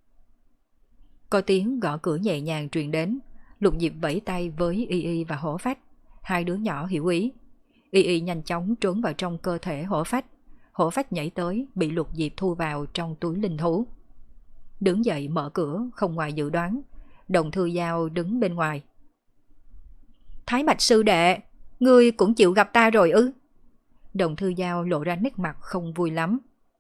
Có tiếng gõ cửa nhẹ nhàng truyền đến. Lục Diệp vẫy tay với Y Y và Hổ Phách. Hai đứa nhỏ hiểu ý. Y Y nhanh chóng trốn vào trong cơ thể Hổ Phách. Hổ Phách nhảy tới bị Lục Diệp thu vào trong túi linh thú. Đứng dậy mở cửa không ngoài dự đoán. Đồng Thư Giao đứng bên ngoài. Thái Bạch sư đệ, ngươi cũng chịu gặp ta rồi ư? Đồng Thư Giao lộ ra nét mặt không vui lắm.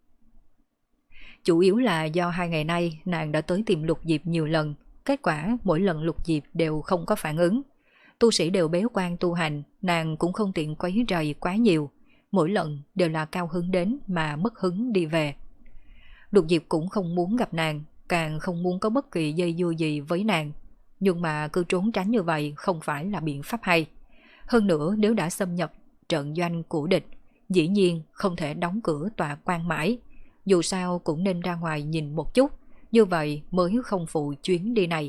Chủ yếu là do hai ngày nay nàng đã tới tìm Lục Diệp nhiều lần. Kết quả mỗi lần Lục Diệp đều không có phản ứng. Tu sĩ đều bế quan tu hành, nàng cũng không tiện quấy rầy quá nhiều. Mỗi lần đều là cao hứng đến mà mất hứng đi về. Lục Diệp cũng không muốn gặp nàng, càng không muốn có bất kỳ dây dưa gì với nàng. Nhưng mà cứ trốn tránh như vậy không phải là biện pháp hay. Hơn nữa nếu đã xâm nhập trận doanh của địch, dĩ nhiên không thể đóng cửa tòa quan mãi. Dù sao cũng nên ra ngoài nhìn một chút, như vậy mới không phụ chuyến đi này.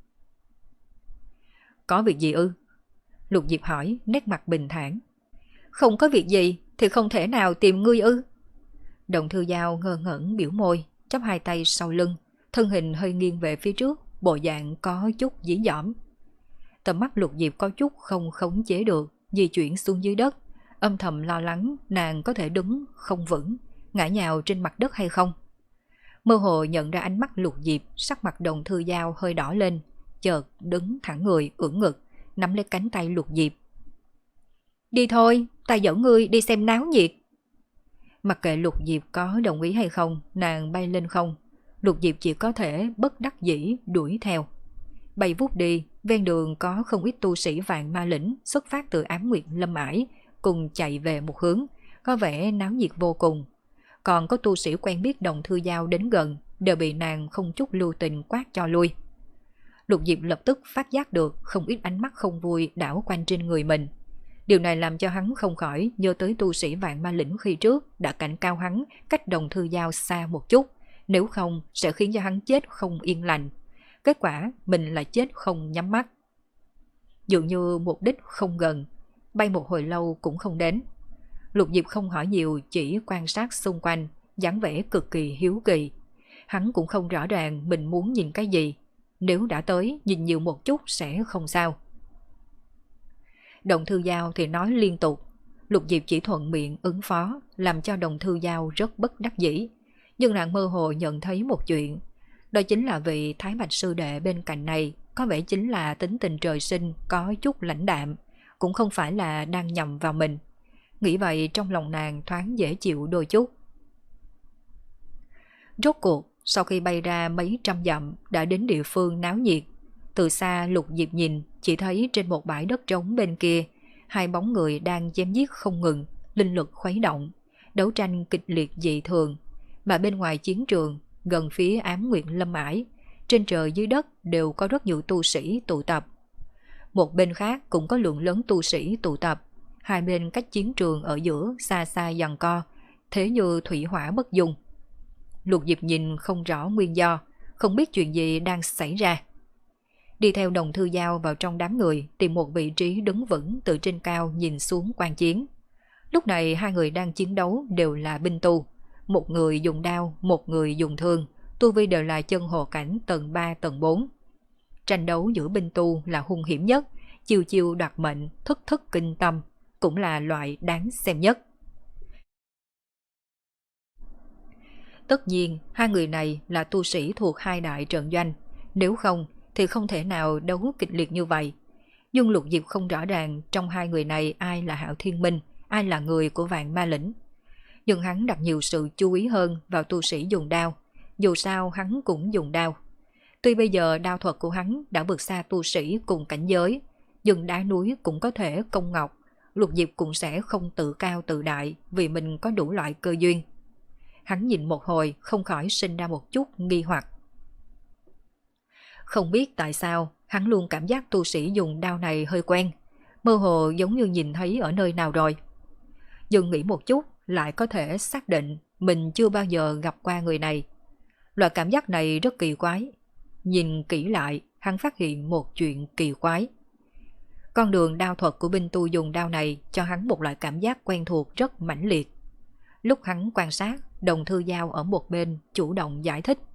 Có việc gì ư? Lục Diệp hỏi, nét mặt bình thản. Không có việc gì thì không thể nào tìm ngươi ư? Đồng Thư Giao ngơ ngẩn biểu môi, chắp hai tay sau lưng, thân hình hơi nghiêng về phía trước, bộ dạng có chút dí dỏm. Tầm mắt Lục Diệp có chút không khống chế được, di chuyển xuống dưới đất, âm thầm lo lắng nàng có thể đứng không vững, ngã nhào trên mặt đất hay không. Mơ hồ nhận ra ánh mắt Lục Diệp, sắc mặt Đồng Thư Giao hơi đỏ lên, chợt đứng thẳng người ưỡn ngực, nắm lấy cánh tay Lục Diệp. Đi thôi, ta dẫn ngươi đi xem náo nhiệt. Mặc kệ Lục Diệp có đồng ý hay không, nàng bay lên không. Lục Diệp chỉ có thể bất đắc dĩ đuổi theo. Bay vút đi, ven đường có không ít tu sĩ Vạn Ma Lĩnh xuất phát từ Ám Nguyệt Lâm Ải, cùng chạy về một hướng, có vẻ náo nhiệt vô cùng. Còn có tu sĩ quen biết Đồng Thư Giao đến gần, đều bị nàng không chút lưu tình quát cho lui. Lục Diệp lập tức phát giác được không ít ánh mắt không vui đảo quanh trên người mình. Điều này làm cho hắn không khỏi nhớ tới tu sĩ Vạn Ma Lĩnh khi trước đã cảnh cao hắn cách Đồng Thư Giao xa một chút, nếu không sẽ khiến cho hắn chết không yên lành. Kết quả mình lại chết không nhắm mắt. Dường như mục đích không gần, bay một hồi lâu cũng không đến. Lục Diệp không hỏi nhiều, chỉ quan sát xung quanh, dáng vẻ cực kỳ hiếu kỳ. Hắn cũng không rõ ràng mình muốn nhìn cái gì. Nếu đã tới, nhìn nhiều một chút sẽ không sao. Đồng Thư Giao thì nói liên tục. Lục Diệp chỉ thuận miệng ứng phó, làm cho Đồng Thư Giao rất bất đắc dĩ. Nhưng nàng mơ hồ nhận thấy một chuyện. Đó chính là vị Thái Bạch sư đệ bên cạnh này có vẻ chính là tính tình trời sinh có chút lãnh đạm, cũng không phải là đang nhầm vào mình. Nghĩ vậy trong lòng nàng thoáng dễ chịu đôi chút. Rốt cuộc, sau khi bay ra mấy trăm dặm đã đến địa phương náo nhiệt. Từ xa Lục Diệp nhìn, chỉ thấy trên một bãi đất trống bên kia, hai bóng người đang chém giết không ngừng, linh lực khuấy động, đấu tranh kịch liệt dị thường. Mà bên ngoài chiến trường, gần phía Ám Nguyệt Lâm Ải, trên trời dưới đất đều có rất nhiều tu sĩ tụ tập. Một bên khác cũng có lượng lớn tu sĩ tụ tập, hai bên cách chiến trường ở giữa xa xa giằng co, thế như thủy hỏa bất dung. Lục Diệp nhìn không rõ nguyên do, không biết chuyện gì đang xảy ra. Đi theo Đồng Thư Giao vào trong đám người, tìm một vị trí đứng vững từ trên cao nhìn xuống quan chiến. Lúc này hai người đang chiến đấu đều là binh tu, một người dùng đao, một người dùng thương, tu vi đều là chân hồ cảnh tầng ba tầng bốn. Tranh đấu giữa binh tu là hung hiểm nhất, chiêu chiêu đoạt mệnh, thức thức kinh tâm, cũng là loại đáng xem nhất. Tất nhiên, hai người này là tu sĩ thuộc hai đại trận doanh, nếu không thì không thể nào đấu kịch liệt như vậy. Nhưng Lục Diệp không rõ ràng trong hai người này ai là Hạo Thiên Minh, ai là người của Vạn Ma Lĩnh. Nhưng hắn đặt nhiều sự chú ý hơn vào tu sĩ dùng đao, dù sao hắn cũng dùng đao. Tuy bây giờ đao thuật của hắn đã vượt xa tu sĩ cùng cảnh giới, nhưng đá núi cũng có thể công ngọc, Lục Diệp cũng sẽ không tự cao tự đại vì mình có đủ loại cơ duyên. Hắn nhìn một hồi không khỏi sinh ra một chút nghi hoặc. Không biết tại sao hắn luôn cảm giác tu sĩ dùng đao này hơi quen, mơ hồ giống như nhìn thấy ở nơi nào rồi. Nhưng nghĩ một chút lại có thể xác định mình chưa bao giờ gặp qua người này. Loại cảm giác này rất kỳ quái. Nhìn kỹ lại, hắn phát hiện một chuyện kỳ quái. Con đường đao thuật của binh tu dùng đao này cho hắn một loại cảm giác quen thuộc rất mãnh liệt. Lúc hắn quan sát, Đồng Thư Giao ở một bên chủ động giải thích.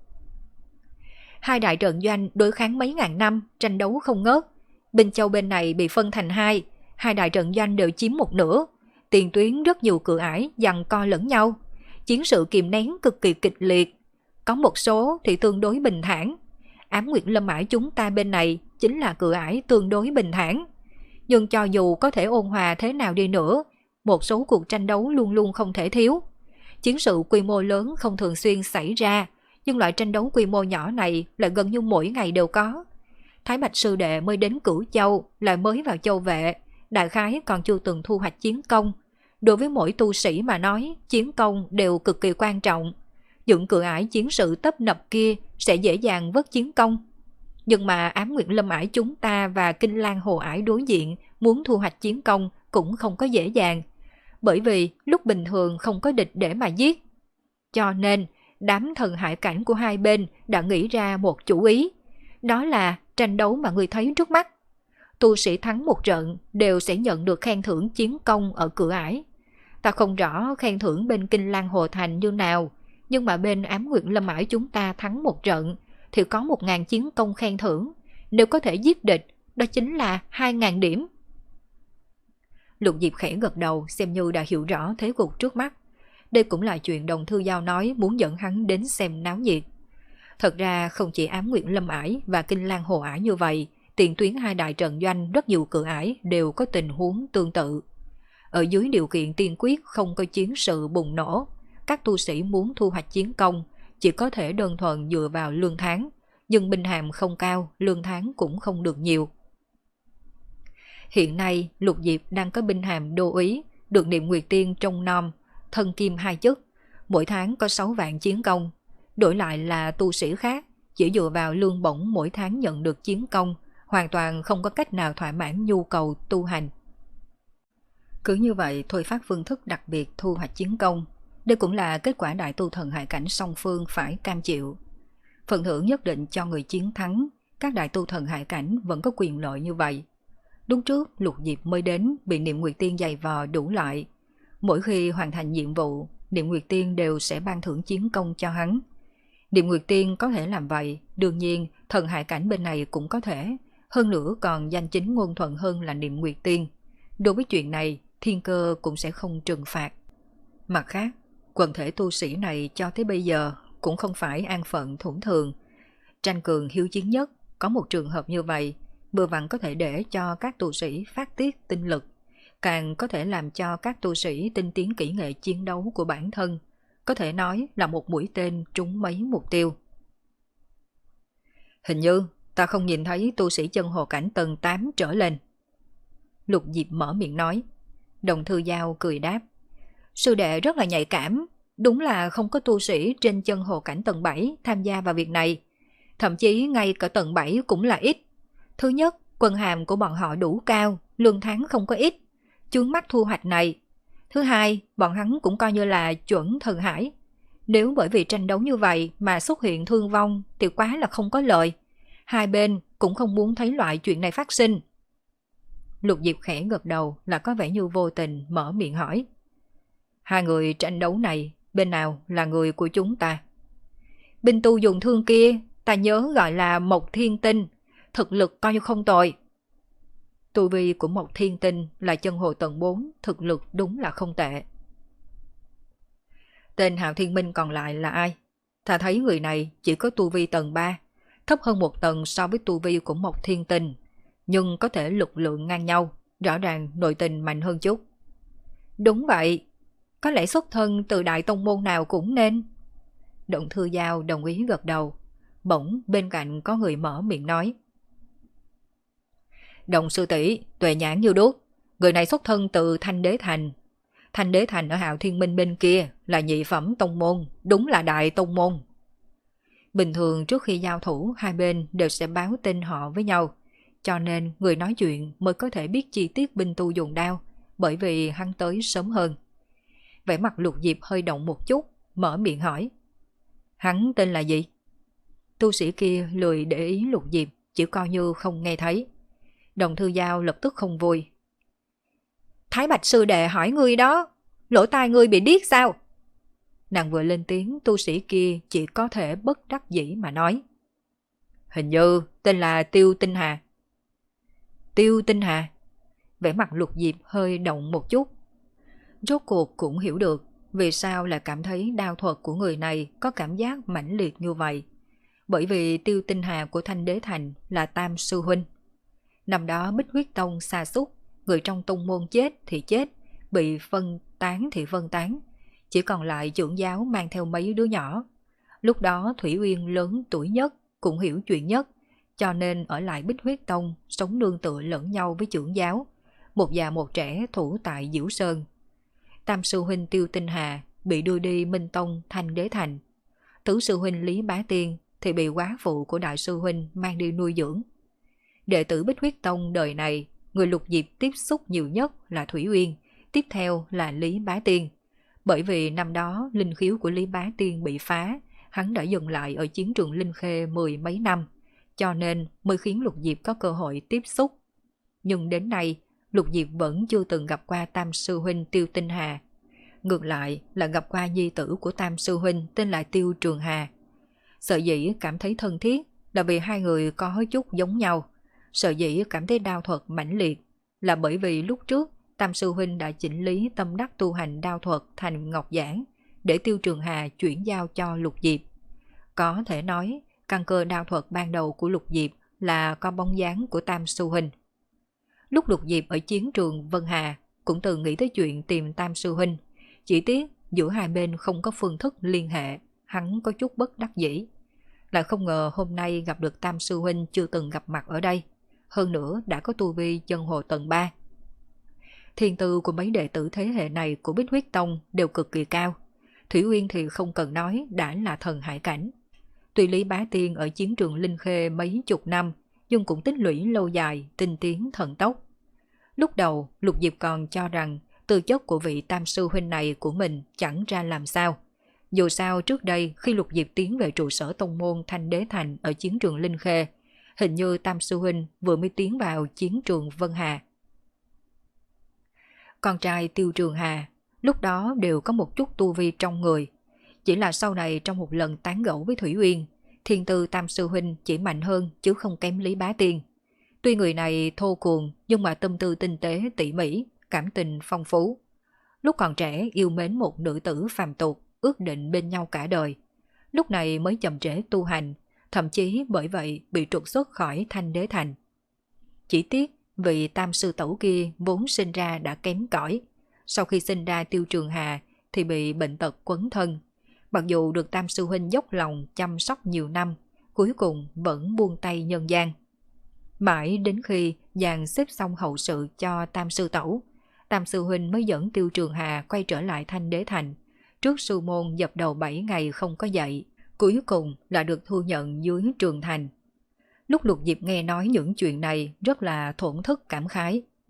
Hai đại trận doanh đối kháng mấy ngàn năm, tranh đấu không ngớt. Binh Châu bên này bị phân thành hai, hai đại trận doanh đều chiếm một nửa. Tiền tuyến rất nhiều cửa ải giằng co lẫn nhau. Chiến sự kìm nén cực kỳ kịch liệt. Có một số thì tương đối bình thản. Ám Nguyệt Lâm Ải chúng ta bên này chính là cửa ải tương đối bình thản. Nhưng cho dù có thể ôn hòa thế nào đi nữa, một số cuộc tranh đấu luôn luôn không thể thiếu. Chiến sự quy mô lớn không thường xuyên xảy ra, nhưng loại tranh đấu quy mô nhỏ này lại gần như mỗi ngày đều có. Thái Bạch sư đệ mới đến Cửu Châu, lại mới vào châu vệ, đại khái còn chưa từng thu hoạch chiến công. Đối với mỗi tu sĩ mà nói, chiến công đều cực kỳ quan trọng. Những cửa ải chiến sự tấp nập kia sẽ dễ dàng vớt chiến công. Nhưng mà Ám Nguyệt Lâm Ải chúng ta và Kinh Lan Hồ Ải đối diện muốn thu hoạch chiến công cũng không có dễ dàng. Bởi vì lúc bình thường không có địch để mà giết. Cho nên, đám thần hải cảnh của hai bên đã nghĩ ra một chủ ý. Đó là tranh đấu mà người thấy trước mắt. Tu sĩ thắng một trận đều sẽ nhận được khen thưởng chiến công ở cửa ải. Ta không rõ khen thưởng bên Kinh Lan Hồ Thành như nào, nhưng mà bên Ám Nguyệt Lâm Ải chúng ta thắng một trận thì có một ngàn chiến công khen thưởng. Nếu có thể giết địch, đó chính là hai ngàn điểm. Lục Diệp khẽ gật đầu xem như đã hiểu rõ thế cục trước mắt. Đây cũng là chuyện Đồng Thư Giao nói muốn dẫn hắn đến xem náo nhiệt. Thật ra không chỉ Ám Nguyệt Lâm Ải và Kinh Lan Hồ Ải như vậy, tiền tuyến hai đại trận doanh rất nhiều cửa ải đều có tình huống tương tự. Ở dưới điều kiện tiên quyết không có chiến sự bùng nổ, các tu sĩ muốn thu hoạch chiến công chỉ có thể đơn thuần dựa vào lương tháng, nhưng binh hàm không cao, lương tháng cũng không được nhiều. Hiện nay, Lục Diệp đang có binh hàm đô úy, được Niệm Nguyệt Tiên trông nom, thân kim hai chức, mỗi tháng có sáu vạn chiến công. Đổi lại là tu sĩ khác, chỉ dựa vào lương bổng mỗi tháng nhận được chiến công, hoàn toàn không có cách nào thỏa mãn nhu cầu tu hành. Cứ như vậy thôi phát phương thức đặc biệt thu hoạch chiến công. Đây cũng là kết quả đại tu thần hải cảnh song phương phải cam chịu. Phần thưởng nhất định cho người chiến thắng, các đại tu thần hải cảnh vẫn có quyền lợi như vậy. Đúng trước Lục Diệp mới đến bị Niệm Nguyệt Tiên giày vò đủ loại. Mỗi khi hoàn thành nhiệm vụ, Niệm Nguyệt Tiên đều sẽ ban thưởng chiến công cho hắn. Niệm Nguyệt Tiên có thể làm vậy, đương nhiên thần hải cảnh bên này cũng có thể. Hơn nữa còn danh chính ngôn thuận hơn là Niệm Nguyệt Tiên. Đối với chuyện này, thiên cơ cũng sẽ không trừng phạt. Mặt khác, quần thể tu sĩ này cho tới bây giờ cũng không phải an phận thủng thường. Tranh cường hiếu chiến nhất, có một trường hợp như vậy, vừa vặn có thể để cho các tu sĩ phát tiết tinh lực, càng có thể làm cho các tu sĩ tinh tiến kỹ nghệ chiến đấu của bản thân, có thể nói là một mũi tên trúng mấy mục tiêu. Hình như ta không nhìn thấy tu sĩ chân hồ cảnh tầng tám trở lên. Lục Diệp mở miệng nói. Đồng Thư Giao cười đáp. Sư đệ rất là nhạy cảm, đúng là không có tu sĩ trên chân hồ cảnh tầng bảy tham gia vào việc này. Thậm chí ngay cả tầng bảy cũng là ít. Thứ nhất, quân hàm của bọn họ đủ cao, lương tháng không có ít. chướng mắt thu hoạch này. Thứ hai, bọn hắn cũng coi như là chuẩn thần hải. Nếu bởi vì tranh đấu như vậy mà xuất hiện thương vong thì quá là không có lợi. Hai bên cũng không muốn thấy loại chuyện này phát sinh. Lục Diệp khẽ gật đầu là có vẻ như vô tình mở miệng hỏi. Hai người tranh đấu này, bên nào là người của chúng ta? Binh tu dùng thương kia, ta nhớ gọi là Mộc Thiên Tinh, thực lực coi như không tồi. Tu vi của Mộc Thiên Tinh là chân hồ tầng bốn, thực lực đúng là không tệ. Tên Hạo Thiên Minh còn lại là ai? Ta thấy người này chỉ có tu vi tầng ba, thấp hơn một tầng so với tu vi của Mộc Thiên Tinh, nhưng có thể lực lượng ngang nhau, rõ ràng nội tình mạnh hơn chút. Đúng vậy, có lẽ xuất thân từ đại tông môn nào cũng nên. Động Thư Giao đồng ý gật đầu, bỗng bên cạnh có người mở miệng nói. Đồng sư tỷ, tuệ nhãn như đuốc, người này xuất thân từ Thanh Đế Thành. Thanh Đế Thành ở Hạo Thiên Minh bên kia là nhị phẩm tông môn, đúng là đại tông môn. Bình thường trước khi giao thủ hai bên đều sẽ báo tên họ với nhau, cho nên người nói chuyện mới có thể biết chi tiết binh tu dùng đao, bởi vì hắn tới sớm hơn. Vẻ mặt Lục Diệp hơi động một chút, mở miệng hỏi. Hắn tên là gì? Tu sĩ kia lười để ý Lục Diệp, chỉ coi như không nghe thấy. Đồng Thư Giao lập tức không vui. Thái Bạch sư đệ hỏi ngươi đó, lỗ tai ngươi bị điếc sao? Nàng vừa lên tiếng, tu sĩ kia chỉ có thể bất đắc dĩ mà nói. Hình như tên là Tiêu Tinh Hà. Tiêu Tinh Hà? Vẻ mặt Lục Diệp hơi động một chút. Rốt cuộc cũng hiểu được vì sao lại cảm thấy đao thuật của người này có cảm giác mãnh liệt như vậy. Bởi vì Tiêu Tinh Hà của Thanh Đế Thành là Tam sư huynh. Năm đó Bích Huyết Tông sa sút, người trong tông môn chết thì chết, bị phân tán thì phân tán, chỉ còn lại trưởng giáo mang theo mấy đứa nhỏ. Lúc đó Thủy Uyên lớn tuổi nhất, cũng hiểu chuyện nhất, cho nên ở lại Bích Huyết Tông sống nương tựa lẫn nhau với trưởng giáo, một già một trẻ thủ tại Diễu Sơn. Tam sư huynh Tiêu Tinh Hà bị đưa đi Minh Tông Thanh Đế Thành. Tứ sư huynh Lý Bá Tiên thì bị quá phụ của đại sư huynh mang đi nuôi dưỡng. Đệ tử Bích Huyết Tông đời này, người Lục Diệp tiếp xúc nhiều nhất là Thủy Uyên, tiếp theo là Lý Bá Tiên. Bởi vì năm đó linh khiếu của Lý Bá Tiên bị phá, hắn đã dừng lại ở chiến trường Linh Khê mười mấy năm, cho nên mới khiến Lục Diệp có cơ hội tiếp xúc. Nhưng đến nay, Lục Diệp vẫn chưa từng gặp qua Tam sư huynh Tiêu Tinh Hà. Ngược lại là gặp qua nhi tử của Tam sư huynh tên là Tiêu Trường Hà. Sở dĩ cảm thấy thân thiết là vì hai người có chút giống nhau. Sở dĩ cảm thấy đao thuật mãnh liệt là bởi vì lúc trước Tam sư huynh đã chỉnh lý tâm đắc tu hành đao thuật thành ngọc giản để Tiêu Trường Hà chuyển giao cho Lục Diệp. Có thể nói, căn cơ đao thuật ban đầu của Lục Diệp là có bóng dáng của Tam sư huynh. Lúc Lục Diệp ở chiến trường Vân Hà cũng từng nghĩ tới chuyện tìm Tam sư huynh, chỉ tiếc giữa hai bên không có phương thức liên hệ, hắn có chút bất đắc dĩ. Lại không ngờ hôm nay gặp được Tam sư huynh chưa từng gặp mặt ở đây, hơn nữa đã có tu vi chân hồ tầng ba. Thiên tư của mấy đệ tử thế hệ này của Bích Huyết Tông đều cực kỳ cao. Thủy Uyên thì không cần nói, đã là thần hải cảnh. Tuy Lý Bá Tiên ở chiến trường Linh Khê mấy chục năm, nhưng cũng tích lũy lâu dài, tinh tiến thần tốc. Lúc đầu, Lục Diệp còn cho rằng tư chất của vị Tam sư huynh này của mình chẳng ra làm sao. Dù sao trước đây khi Lục Diệp tiến về trụ sở tông môn Thanh Đế Thành ở chiến trường Linh Khê, hình như Tam sư huynh vừa mới tiến vào chiến trường Vân Hà. Con trai Tiêu Trường Hà lúc đó đều có một chút tu vi trong người. Chỉ là sau này trong một lần tán gẫu với Thủy Uyên, thiên tư Tam sư huynh chỉ mạnh hơn chứ không kém Lý Bá Tiên. Tuy người này thô cuồng nhưng mà tâm tư tinh tế tỉ mỉ, cảm tình phong phú. Lúc còn trẻ yêu mến một nữ tử phàm tục, ước định bên nhau cả đời. Lúc này mới chậm trễ tu hành, thậm chí bởi vậy bị trục xuất khỏi Thanh Đế Thành. Chỉ tiếc vị Tam sư tẩu kia vốn sinh ra đã kém cỏi. Sau khi sinh ra Tiêu Trường Hà thì bị bệnh tật quấn thân. Mặc dù được Tam sư huynh dốc lòng chăm sóc nhiều năm, cuối cùng vẫn buông tay nhân gian. Mãi đến khi dàn xếp xong hậu sự cho Tam sư tẩu, Tam sư huynh mới dẫn Tiêu Trường Hà quay trở lại Thanh Đế Thành. Trước sư môn dập đầu bảy ngày không có dậy, cuối cùng là được thu nhận dưới trường thành. Lúc Lục Diệp nghe nói những chuyện này rất là thổn thức cảm khái.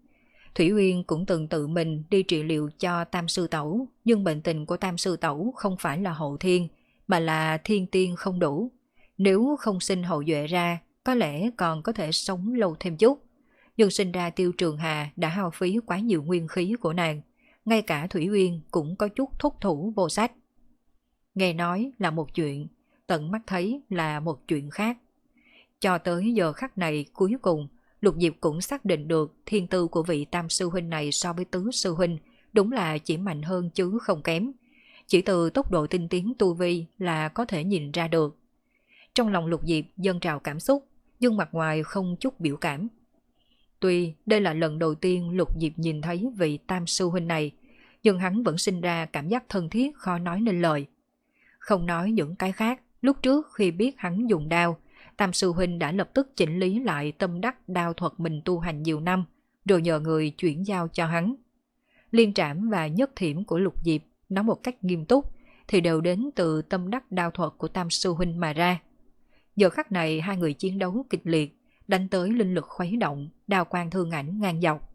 Thủy Uyên cũng từng tự mình đi trị liệu cho Tam Sư Tẩu, nhưng bệnh tình của Tam Sư Tẩu không phải là hậu thiên, mà là thiên tiên không đủ. Nếu không sinh hậu duệ ra, có lẽ còn có thể sống lâu thêm chút. Nhưng sinh ra Tiêu Trường Hà đã hao phí quá nhiều nguyên khí của nàng, ngay cả Thủy Uyên cũng có chút thúc thủ vô sách. Nghe nói là một chuyện, tận mắt thấy là một chuyện khác. Cho tới giờ khắc này cuối cùng, Lục Diệp cũng xác định được thiên tư của vị Tam Sư Huynh này so với Tứ Sư Huynh đúng là chỉ mạnh hơn chứ không kém. Chỉ từ tốc độ tinh tiến tu vi là có thể nhìn ra được. Trong lòng Lục Diệp dâng trào cảm xúc, nhưng mặt ngoài không chút biểu cảm. Tuy đây là lần đầu tiên Lục Diệp nhìn thấy vị Tam Sư Huynh này, nhưng hắn vẫn sinh ra cảm giác thân thiết khó nói nên lời. Không nói những cái khác, lúc trước khi biết hắn dùng đao, Tam Sư Huynh đã lập tức chỉnh lý lại tâm đắc đao thuật mình tu hành nhiều năm, rồi nhờ người chuyển giao cho hắn. Liên trảm và nhất thiểm của Lục Diệp nói một cách nghiêm túc thì đều đến từ tâm đắc đao thuật của Tam Sư Huynh mà ra. Giờ khắc này hai người chiến đấu kịch liệt, đánh tới linh lực khuấy động, đao quang thương ảnh ngang dọc.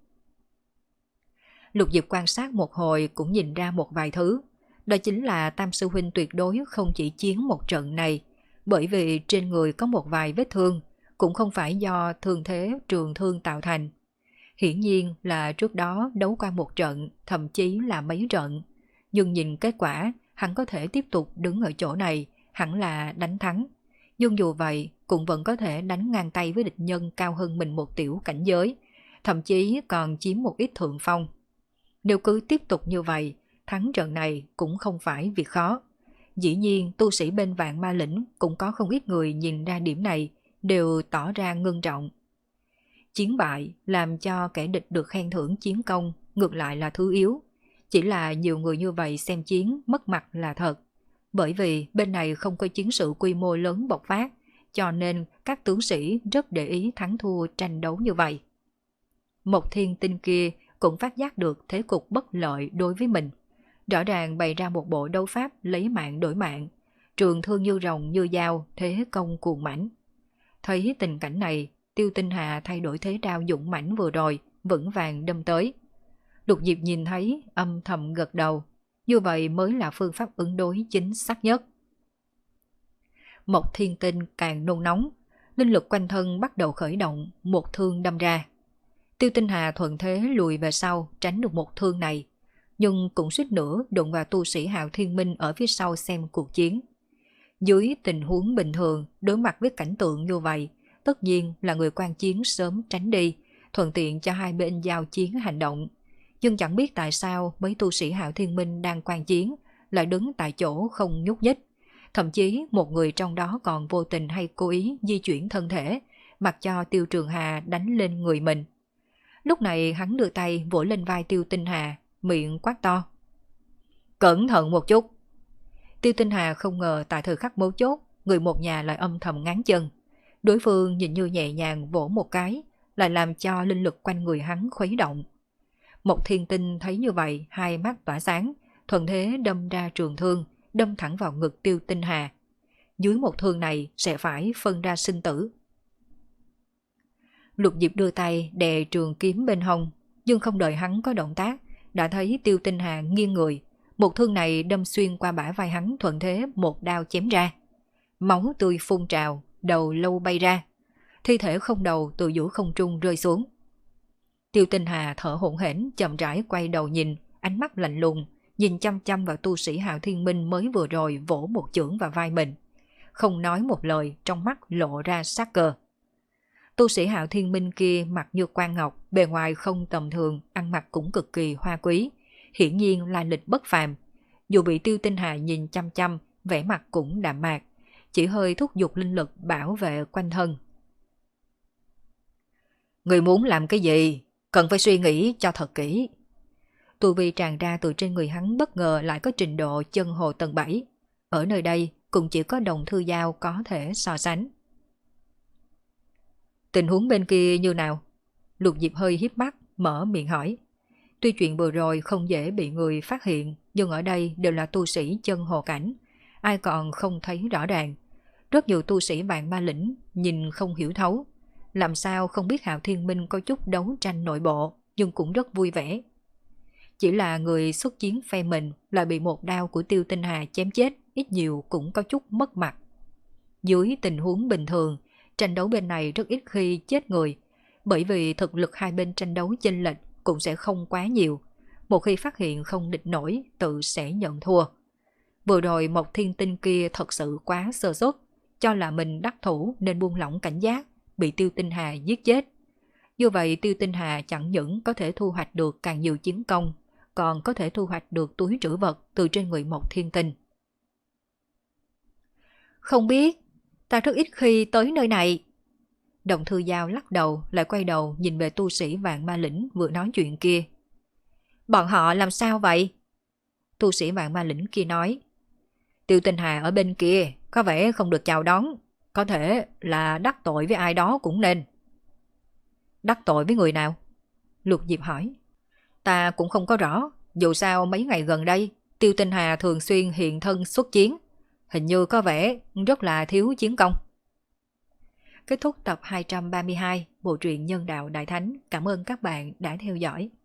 Lục Diệp quan sát một hồi cũng nhìn ra một vài thứ. Đó chính là Tam Sư Huynh tuyệt đối không chỉ chiến một trận này, bởi vì trên người có một vài vết thương, cũng không phải do thương thế trường thương tạo thành. Hiển nhiên là trước đó đấu qua một trận, thậm chí là mấy trận. Nhưng nhìn kết quả, hắn có thể tiếp tục đứng ở chỗ này, hẳn là đánh thắng. Nhưng dù vậy, cũng vẫn có thể đánh ngang tay với địch nhân cao hơn mình một tiểu cảnh giới, thậm chí còn chiếm một ít thượng phong. Nếu cứ tiếp tục như vậy, thắng trận này cũng không phải việc khó. Dĩ nhiên, tu sĩ bên Vạn Ma Lĩnh cũng có không ít người nhìn ra điểm này, đều tỏ ra ngưng trọng. Chiến bại làm cho kẻ địch được khen thưởng chiến công, ngược lại là thứ yếu. Chỉ là nhiều người như vậy xem chiến mất mặt là thật. Bởi vì bên này không có chiến sự quy mô lớn bộc phát, cho nên các tướng sĩ rất để ý thắng thua tranh đấu như vậy. Một thiên tinh kia cũng phát giác được thế cục bất lợi đối với mình. Rõ ràng bày ra một bộ đấu pháp lấy mạng đổi mạng, trường thương như rồng như dao, thế công cuồng mãnh. Thấy tình cảnh này, Tiêu Tinh Hà thay đổi thế đao dũng mãnh vừa rồi, vững vàng đâm tới. Lục Diệp nhìn thấy, âm thầm gật đầu. Như vậy mới là phương pháp ứng đối chính xác nhất. Một thiên tinh càng nôn nóng, linh lực quanh thân bắt đầu khởi động, một thương đâm ra. Tiêu Tinh Hà thuận thế lùi về sau, tránh được một thương này, nhưng cũng suýt nữa đụng vào tu sĩ Hạo Thiên Minh ở phía sau xem cuộc chiến. Dưới tình huống bình thường, đối mặt với cảnh tượng như vậy, tất nhiên là người quan chiến sớm tránh đi, thuận tiện cho hai bên giao chiến hành động. Nhưng chẳng biết tại sao mấy tu sĩ Hạo Thiên Minh đang quan chiến lại đứng tại chỗ không nhúc nhích. Thậm chí một người trong đó còn vô tình hay cố ý di chuyển thân thể, mặc cho Tiêu Trường Hà đánh lên người mình. Lúc này hắn đưa tay vỗ lên vai Tiêu Tinh Hà, miệng quát to. Cẩn thận một chút. Tiêu Tinh Hà không ngờ tại thời khắc mấu chốt, người một nhà lại âm thầm ngáng chân. Đối phương nhìn như nhẹ nhàng vỗ một cái, lại làm cho linh lực quanh người hắn khuấy động. Một thiên tinh thấy như vậy, hai mắt tỏa sáng, thuận thế đâm ra trường thương, đâm thẳng vào ngực Tiêu Tinh Hà. Dưới một thương này sẽ phải phân ra sinh tử. Lục Diệp đưa tay đè trường kiếm bên hông, nhưng không đợi hắn có động tác, đã thấy Tiêu Tinh Hà nghiêng người. Một thương này đâm xuyên qua bả vai hắn, thuận thế một đao chém ra. Máu tươi phun trào, đầu lâu bay ra. Thi thể không đầu từ giữa không trung rơi xuống. Tiêu Tinh Hà thở hổn hển, chậm rãi quay đầu nhìn, ánh mắt lạnh lùng, nhìn chăm chăm vào tu sĩ Hạo Thiên Minh mới vừa rồi vỗ một chưởng vào vai mình. Không nói một lời, trong mắt lộ ra sát cơ. Tu sĩ Hạo Thiên Minh kia mặt như quan ngọc, bề ngoài không tầm thường, ăn mặc cũng cực kỳ hoa quý, hiển nhiên là lịch bất phàm. Dù bị Tiêu Tinh Hà nhìn chăm chăm, vẻ mặt cũng đạm mạc, chỉ hơi thúc giục linh lực bảo vệ quanh thân. Người muốn làm cái gì? Cần phải suy nghĩ cho thật kỹ. Tu vi tràn ra từ trên người hắn bất ngờ lại có trình độ chân hồ tầng bảy. Ở nơi đây cũng chỉ có Đồng Thư Giao có thể so sánh. Tình huống bên kia như nào? Lục Diệp hơi híp mắt, mở miệng hỏi. Tuy chuyện vừa rồi không dễ bị người phát hiện, nhưng ở đây đều là tu sĩ chân hồ cảnh, ai còn không thấy rõ ràng. Rất nhiều tu sĩ Vạn Ma Lĩnh nhìn không hiểu thấu, làm sao không biết Hạo Thiên Minh có chút đấu tranh nội bộ. nhưng cũng rất vui vẻ. Chỉ là người xuất chiến phe mình lại bị một đao của Tiêu Tinh Hà chém chết, ít nhiều cũng có chút mất mặt. Dưới tình huống bình thường, tranh đấu bên này rất ít khi chết người, bởi vì thực lực hai bên tranh đấu chênh lệch cũng sẽ không quá nhiều. Một khi phát hiện không địch nổi, tự sẽ nhận thua. Vừa rồi Mộc Thiên Tinh kia thật sự quá sơ suất, cho là mình đắc thủ nên buông lỏng cảnh giác, bị Tiêu Tinh Hà giết chết. Như vậy Tiêu Tinh Hà chẳng những có thể thu hoạch được càng nhiều chiến công, còn có thể thu hoạch được túi trữ vật từ trên người Mộc Thiên Tinh. Không biết, ta rất ít khi tới nơi này. Đồng Thư Giao lắc đầu, lại quay đầu nhìn về tu sĩ Vạn Ma Lĩnh vừa nói chuyện kia. Bọn họ làm sao vậy? Tu sĩ Vạn Ma Lĩnh kia nói. Tiêu Tinh Hà ở bên kia, có vẻ không được chào đón. Có thể là đắc tội với ai đó cũng nên. Đắc tội với người nào? Lục Diệp hỏi. Ta cũng không có rõ, dù sao mấy ngày gần đây, Tiêu Tinh Hà thường xuyên hiện thân xuất chiến. Hình như có vẻ rất là thiếu chiến công. Kết thúc tập hai trăm ba mươi hai Bộ truyện Nhân Đạo Đại Thánh. Cảm ơn các bạn đã theo dõi.